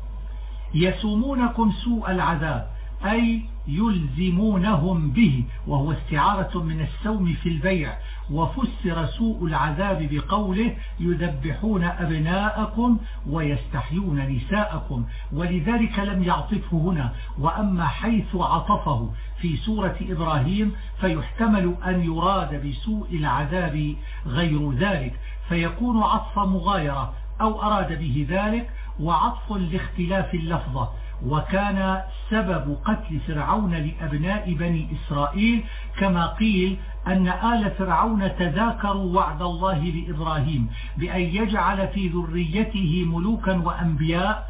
يسومونكم سوء العذاب أي يلزمونهم به، وهو استعارة من السوم في البيع، وفسر سوء العذاب بقوله يذبحون أبناءكم ويستحيون نساءكم، ولذلك لم يعطفه هنا. وأما حيث عطفه في سورة إبراهيم فيحتمل أن يراد بسوء العذاب غير ذلك، فيكون عطف مغايرة أو أراد به ذلك، وعطف لاختلاف اللفظة. وكان سبب قتل فرعون لأبناء بني إسرائيل كما قيل أن آل فرعون تذاكروا وعد الله لإبراهيم بأن يجعل في ذريته ملوكا وأنبياء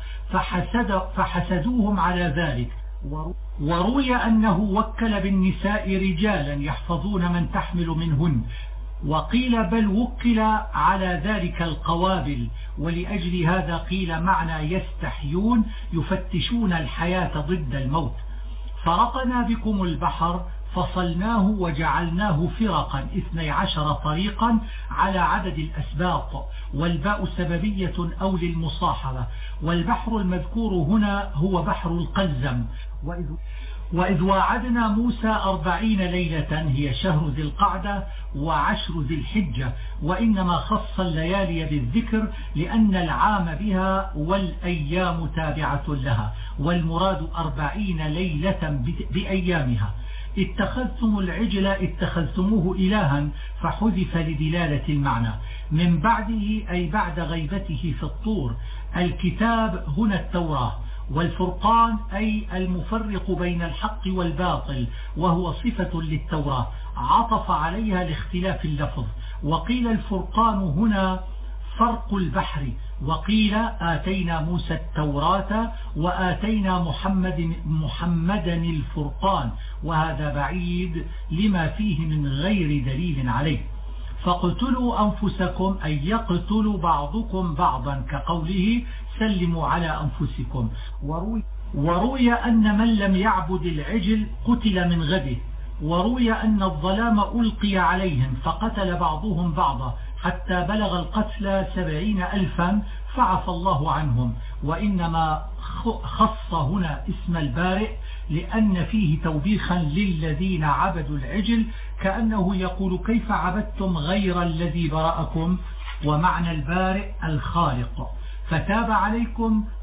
فحسدوهم على ذلك. وروي أنه وكل بالنساء رجالا يحفظون من تحمل منهن، وقيل بل وكل على ذلك القوابل، ولأجل هذا قيل معنى يستحيون يفتشون الحياة ضد الموت. فرقنا بكم البحر فصلناه وجعلناه فرقا 12 طريقا على عدد الأسباط، والباء سببية أو للمصاحبة. والبحر المذكور هنا هو بحر القلزم. وإذ واعدنا موسى 40 ليلة هي شهر ذي القعدة و10 ذي الحجة، وإنما خص الليالي بالذكر لأن العام بها والأيام تابعة لها، والمراد 40 ليلة بأيامها. اتخذتم العجل اتخذتموه إلها فحذف لدلالة المعنى. من بعده أي بعد غيبته في الطور. الكتاب هنا التوراة، والفرقان أي المفرق بين الحق والباطل، وهو صفة للتوراة عطف عليها لاختلاف اللفظ. وقيل الفرقان هنا فرق البحر، وقيل آتينا موسى التوراة وآتينا محمدا الفرقان، وهذا بعيد لما فيه من غير دليل عليه. فاقتلوا أنفسكم أي يقتل بعضكم بعضا، كقوله سلموا على أنفسكم. وروي أن من لم يعبد العجل قتل من غده. وروي أن الظلام ألقي عليهم فقتل بعضهم بعضا حتى بلغ القتلى 70,000 فعفى الله عنهم. وإنما خص هنا اسم البارئ لأن فيه توبيخا للذين عبدوا العجل، كأنه يقول كيف عبدتم غير الذي برأكم، ومعنى البارئ الخالق. فتاب عليكم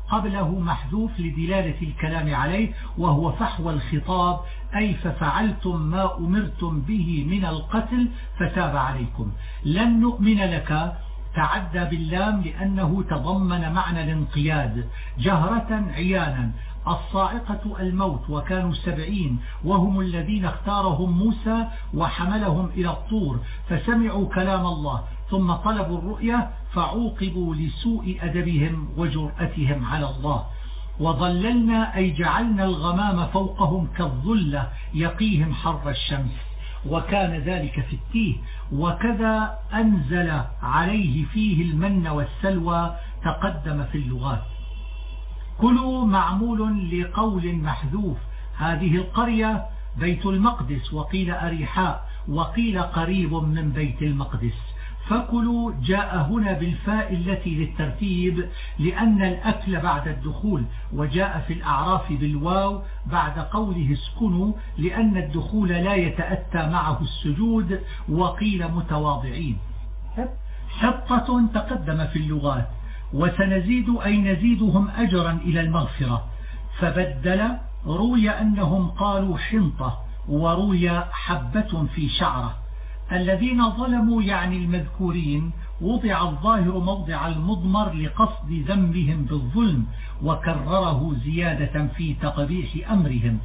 قبله محذوف لدلالة الكلام عليه، وهو فحوى الخطاب، أي ففعلتم ما أمرتم به من القتل فتاب عليكم. لن نؤمن لك تعدى باللام لأنه تضمن معنى الانقياد جهرة عيانا. الصاعقة الموت، وكانوا 70 وهم الذين اختارهم موسى وحملهم إلى الطور، فسمعوا كلام الله ثم طلبوا الرؤية فعوقبوا لسوء أدبهم وجرأتهم على الله. وظللنا أي جعلنا الغمام فوقهم كالظلة يقيهم حر الشمس، وكان ذلك في التيه. وكذا أنزل عليه فيه المن والسلوى تقدم في اللغات. كلوا معمول لقول محذوف. هذه القرية بيت المقدس، وقيل أريحاء، وقيل قريب من بيت المقدس. فكلوا جاء هنا بالفاء التي للترتيب لأن الأكل بعد الدخول، وجاء في الأعراف بالواو بعد قوله اسكنوا لأن الدخول لا يتأتى معه السجود، وقيل متواضعين. حطة تقدم في اللغات. وسنزيد أي نزيدهم أجرا إلى المغفرة. فبدل روي أنهم قالوا حنطة، وروي حبة في شعرة. الذين ظلموا يعني المذكورين، وضع الظاهر موضع المضمر لقصد ذنبهم بالظلم، وكرره زيادة في تقبيح أمرهم.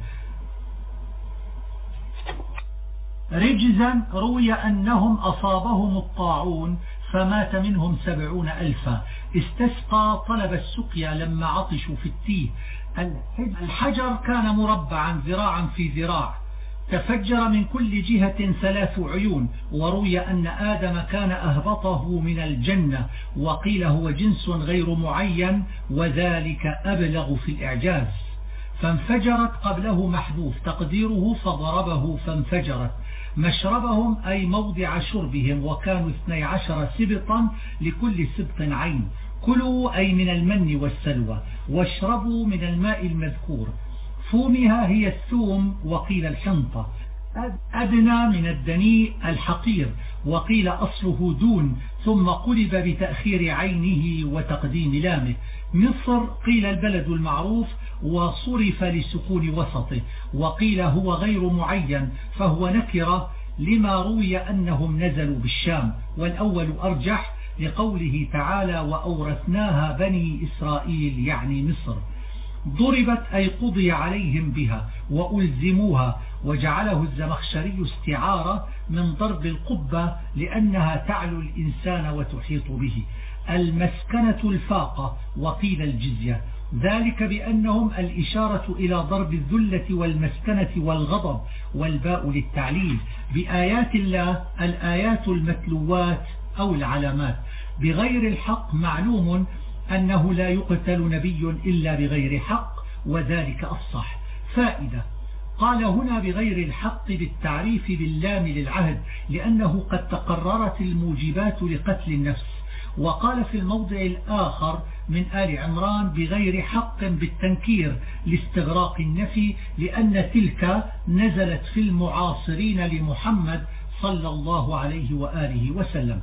رجزا روي أنهم أصابهم الطاعون فمات منهم 70,000. استسقى طلب السقيا لما عطشوا في التيه. الحجر كان مربعا ذراعا في ذراع، تفجر من كل جهة 3 عيون. وروي أن آدم كان أهبطه من الجنة، وقيل هو جنس غير معين، وذلك أبلغ في الإعجاز. فانفجرت قبله محذوف تقديره فضربه فانفجرت. مشربهم أي موضع شربهم، وكانوا 12 سبطا لكل سبط عين. كلوا أي من المن والسلوى، واشربوا من الماء المذكور. فومها هي الثوم، وقيل الحنطة. أدنى من الدنيء الحقير، وقيل أصله دون، ثم قلب بتأخير عينه وتقديم لامه. مصر قيل البلد المعروف، وصرف لسكون وسطه. وقيل هو غير معين، فهو نكرة لما روي أنهم نزلوا بالشام، والأول أرجح لقوله تعالى وأورثناها بني إسرائيل يعني مصر. ضربت أي قضي عليهم بها وألزموها، وجعله الزمخشري استعارة من ضرب القبة لأنها تعلو الإنسان وتحيط به. المسكنة الفاقة، وقيل الجزية، ذلك بأنهم الإشارة إلى ضرب الذلة والمسكنة والغضب، والباء للتعليل. بآيات الله الآيات المتلوات أو العلامات. بغير الحق معلوم أنه لا يقتل نبي إلا بغير حق، وذلك أفصح. فائدة: قال هنا بغير الحق بالتعريف باللام للعهد، لأنه قد تقررت الموجبات لقتل النفس. وقال في الموضع الآخر من آل عمران بغير حق بالتنكير لاستغراق النفي، لأن تلك نزلت في المعاصرين لمحمد صلى الله عليه وآله وسلم.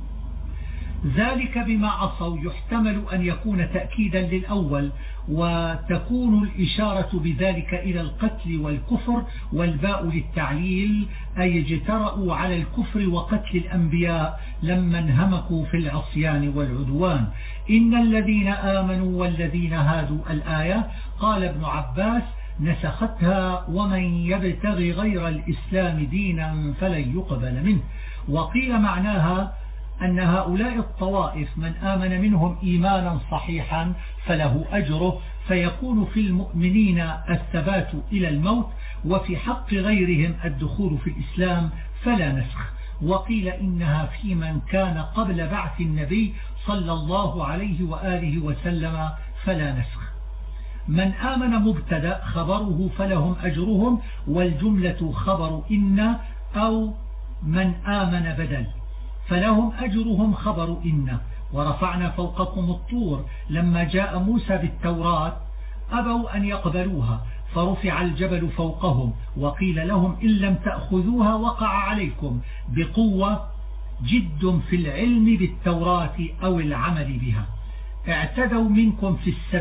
ذلك بما عصوا يحتمل أن يكون تأكيدا للأول، وتكون الإشارة بذلك إلى القتل والكفر، والباء للتعليل أي اجترأوا على الكفر وقتل الأنبياء لما انهمكوا في العصيان والعدوان. إن الذين آمنوا والذين هادوا الآية. قال ابن عباس نسختها ومن يبتغي غير الإسلام دينا فلن يقبل منه. وقيل معناها أن هؤلاء الطوائف من آمن منهم إيمانا صحيحا فله أجره، فيكون في المؤمنين الثبات إلى الموت، وفي حق غيرهم الدخول في الإسلام فلا نسخ. وقيل إنها في من كان قبل بعث النبي صلى الله عليه وآله وسلم فلا نسخ. من آمن مبتدأ خبره فلهم أجرهم، والجملة خبر إن أو من آمن بدل، فلهم أجرهم خبر إن. ورفعنا فوقكم الطور لما جاء موسى بالتوراة أبوا أن يقبلوها فرفع الجبل فوقهم، وقيل لهم إن لم تأخذوها وقع عليكم بقوة. جد في العلم بالتوراة أو العمل بها. اعتدوا منكم في السبت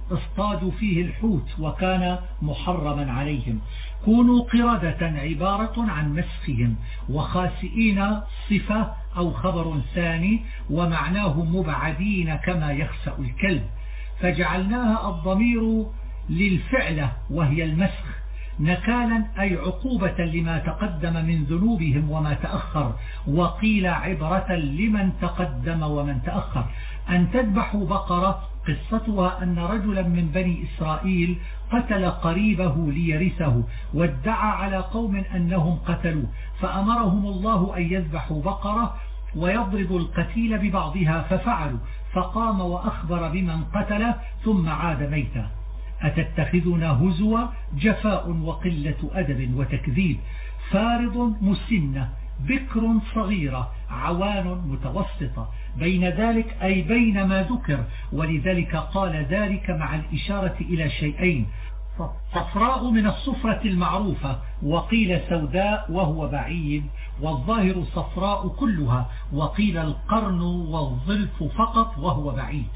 اصطادوا فيه الحوت وكان محرما عليهم. كونوا قردة عبارة عن مسخهم، وخاسئين صفة أو خبر ثاني ومعناه مبعدين كما يخسأ الكلب، فجعلناها الضمير للفعلة وهي المسخ نكالا أي عقوبة لما تقدم من ذنوبهم وما تأخر، وقيل عبرة لمن تقدم ومن تأخر. أن تذبحوا بقرة قصتها أن رجلا من بني إسرائيل قتل قريبه ليرثه، وادعى على قوم أنهم قتلوا، فأمرهم الله أن يذبحوا بقرة ويضرب القتيل ببعضها، ففعلوا، فقام وأخبر بمن قتله ثم عاد ميتا. أتتخذون هزوا جفاء وقلة أدب وتكذيب. فارض مسنة، بكر صغيرة، عوان متوسطة، بين ذلك أي بين ما ذكر، ولذلك قال ذلك مع الإشارة إلى شيئين: صفراء من الصفرة المعروفة، وقيل سوداء وهو بعيد، والظاهر صفراء كلها، وقيل القرن والظلف فقط وهو بعيد.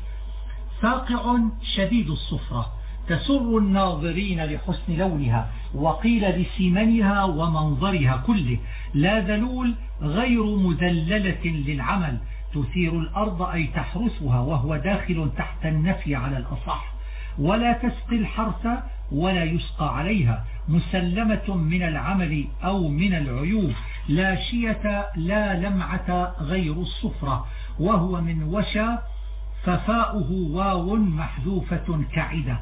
ساقع شديد الصفرة، تسر الناظرين لحسن لونها، وقيل لسمنها ومنظرها كله. لا ذلول غير مذللة للعمل، تثير الأرض أي تحرسها، وهو داخل تحت النفي على الأصح. ولا تسقي الحرث ولا يسقى عليها، مسلمة من العمل أو من العيوب. لا شية لا لمعة غير الصفرة، وهو من وشى، ففاؤه واو محذوفة كعدة.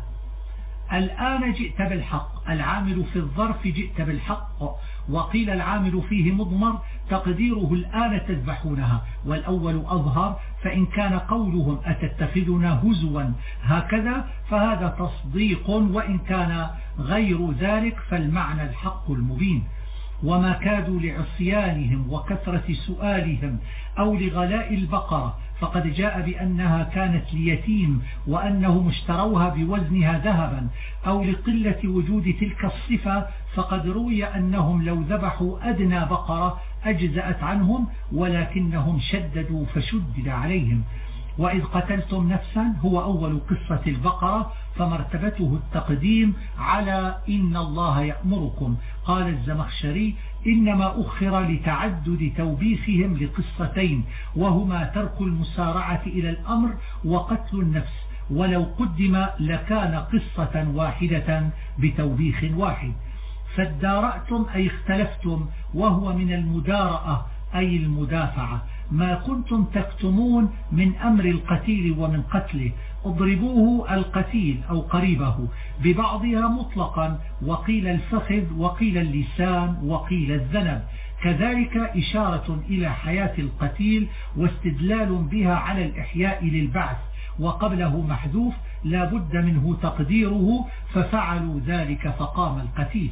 الآن جئت بالحق، العامل في الظرف جئت بالحق، وقيل العامل فيه مضمر تقديره الآن تذبحونها، والأول أظهر، فإن كان قولهم أتتخذنا هزوا هكذا فهذا تصديق، وإن كان غير ذلك فالمعنى الحق المبين. وما كادوا لعصيانهم وكثرة سؤالهم أو لغلاء البقرة، فقد جاء بأنها كانت ليتيم وأنهم اشتروها بوزنها ذهبا، أو لقلة وجود تلك الصفة، فقد روي أنهم لو ذبحوا أدنى بقرة أجزأت عنهم، ولكنهم شددوا فشدد عليهم. وإذ قتلتم نفسا هو أول قصة البقرة، فمرتبته التقديم على إن الله يأمركم. قال الزمخشري: إنما أخر لتعدد توبيخهم لقصتين، وهما ترك المسارعة إلى الأمر وقتل النفس، ولو قدم لكان قصة واحدة بتوبيخ واحد. فادارأتم أي اختلفتم، وهو من المدارأة أي المدافعة. ما كنتم تكتمون من أمر القتيل ومن قتله، اضربوه القتيل أو قريبه ببعضها مطلقا، وقيل الفخذ وقيل اللسان وقيل الذنب، كذلك إشارة إلى حياة القتيل واستدلال بها على الإحياء للبعث، وقبله محذوف لا بد منه تقديره، ففعلوا ذلك فقام القتيل.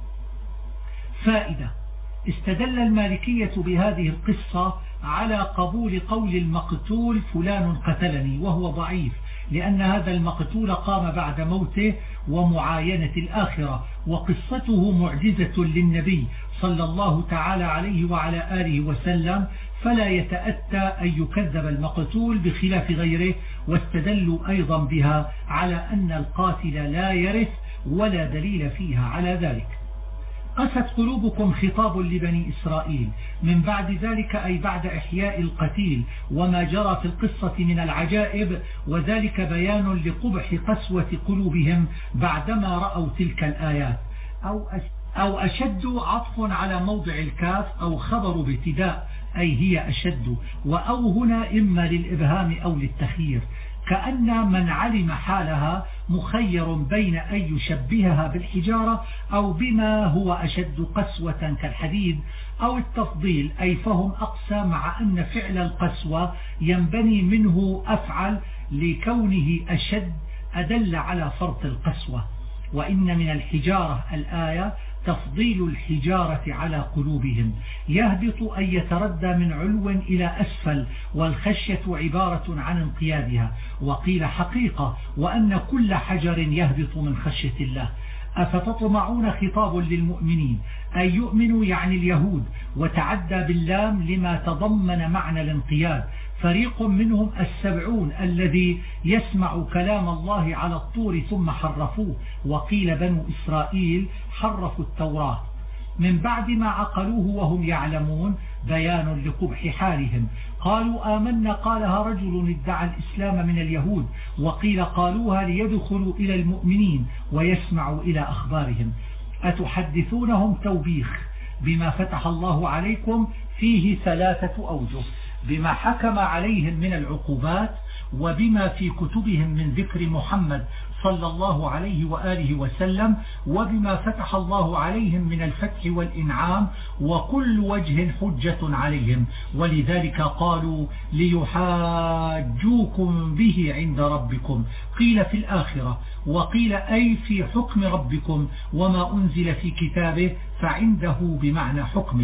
فائدة: استدل المالكية بهذه القصة على قبول قول المقتول فلان قتلني، وهو ضعيف، لأن هذا المقتول قام بعد موته ومعاينة الآخرة، وقصته معجزة للنبي صلى الله تعالى عليه وعلى آله وسلم، فلا يتأتى أن يكذب المقتول بخلاف غيره. واستدلوا أيضا بها على أن القاتل لا يرث، ولا دليل فيها على ذلك. قست قلوبكم خطاب لبني إسرائيل من بعد ذلك، أي بعد إحياء القتيل وما جرى في القصة من العجائب، وذلك بيان لقبح قسوة قلوبهم بعدما رأوا تلك الآيات. أو أشد عطف على موضع الكاف، أو خبر بابتداء أي هي أشد، وأو هنا إما للإبهام أو للتخيير، كأن من علم حالها مخير بين أن يشبهها بالحجارة أو بما هو أشد قسوة كالحديد، أو التفضيل أي فهم أقسى، مع أن فعل القسوة ينبني منه أفعل لكونه أشد أدل على فرط القسوة. وإن من الحجارة الآية تفضيل الحجارة على قلوبهم، يهبط أن يتردى من علو إلى أسفل، والخشية عبارة عن انقيادها. وقيل حقيقة وأن كل حجر يهبط من خشية الله. أفتطمعون خطاب للمؤمنين أن يؤمنوا يعني اليهود، وتعدى باللام لما تضمن معنى الانقياد، فريق منهم 70 الذي يسمع كلام الله على الطور ثم حرفوه. وقيل بنو إسرائيل حرفوا التوراة من بعد ما عقلوه وهم يعلمون، بيان لقبح حالهم. قالوا آمنا قالها رجل ادعى الإسلام من اليهود، وقيل قالوها ليدخلوا إلى المؤمنين ويسمعوا إلى أخبارهم. أتحدثونهم توبيخ بما فتح الله عليكم فيه 3 أوجه: بما حكم عليهم من العقوبات، وبما في كتبهم من ذكر محمد صلى الله عليه وآله وسلم، وبما فتح الله عليهم من الفتح والإنعام، وكل وجه حجة عليهم، ولذلك قالوا ليحاجوكم به عند ربكم. قيل في الآخرة، وقيل أي في حكم ربكم وما أنزل في كتابه، فعنده بمعنى حكمه.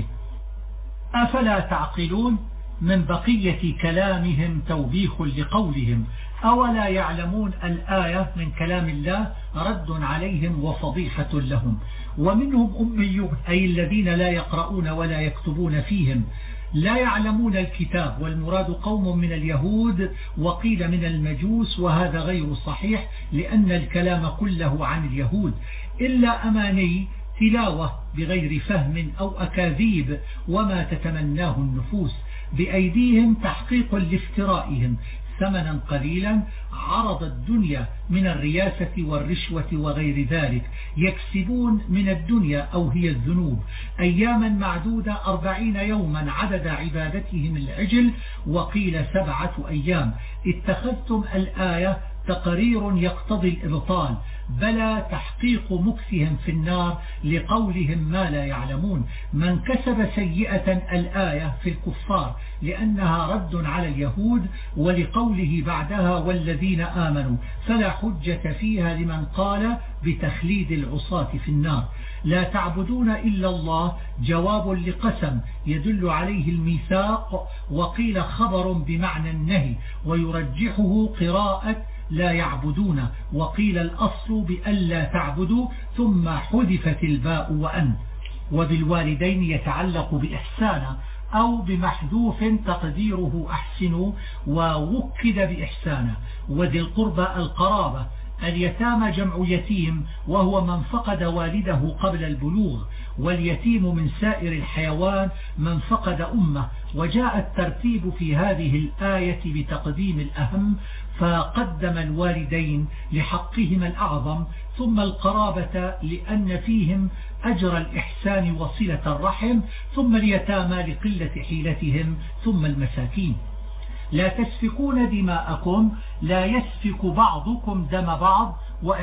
أفلا تعقلون؟ من بقية كلامهم توبيخ لقولهم أولا يعلمون الآية من كلام الله رد عليهم وفضيحة لهم. ومنهم أميون أي الذين لا يقرؤون ولا يكتبون فيهم، لا يعلمون الكتاب، والمراد قوم من اليهود وقيل من المجوس، وهذا غير صحيح لأن الكلام كله عن اليهود، إلا أماني تلاوة بغير فهم أو أكاذيب وما تتمناه النفوس، بأيديهم تحقيق لافترائهم ثمنا قليلا عرض الدنيا من الرياسة والرشوة وغير ذلك، يكسبون من الدنيا أو هي الذنوب أياما معدودة 40 يوما عدد عبادتهم العجل، وقيل 7 أيام. اتخذتم الآية تقرير يقتضي الإبطال، بلى تحقيق مكثهم في النار لقولهم ما لا يعلمون. من كسب سيئة الآية في الكفار لأنها رد على اليهود، ولقوله بعدها والذين آمنوا، فلا حجة فيها لمن قال بتخليد العصاة في النار. لا تعبدون إلا الله جواب لقسم يدل عليه الميثاق، وقيل خبر بمعنى النهي، ويرجحه قراءة لا يعبدون، وقيل الأصل بألا تعبدوا ثم حذفت الباء وأن. وبالوالدين يتعلق بإحسانا أو بمحذوف تقديره أحسنوا، ووكد بإحسانا. وذي القربى القرابة. اليتامى جمع يتيم وهو من فقد والده قبل البلوغ، واليتيم من سائر الحيوان من فقد أمه. وجاء الترتيب في هذه الآية بتقديم الأهم، فقدم الوالدين لحقهما الأعظم، ثم القرابة لأن فيهم أجر الإحسان وصلة الرحم، ثم اليتامى لقلة حيلتهم، ثم المساكين. لا تسفكون دماءكم، لا يسفك بعضكم دم بعض،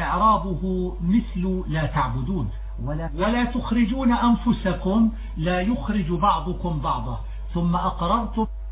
وإعرابه مثل لا تعبدون. ولا تخرجون أنفسكم، لا يخرج بعضكم بعضا، ثم أقررتم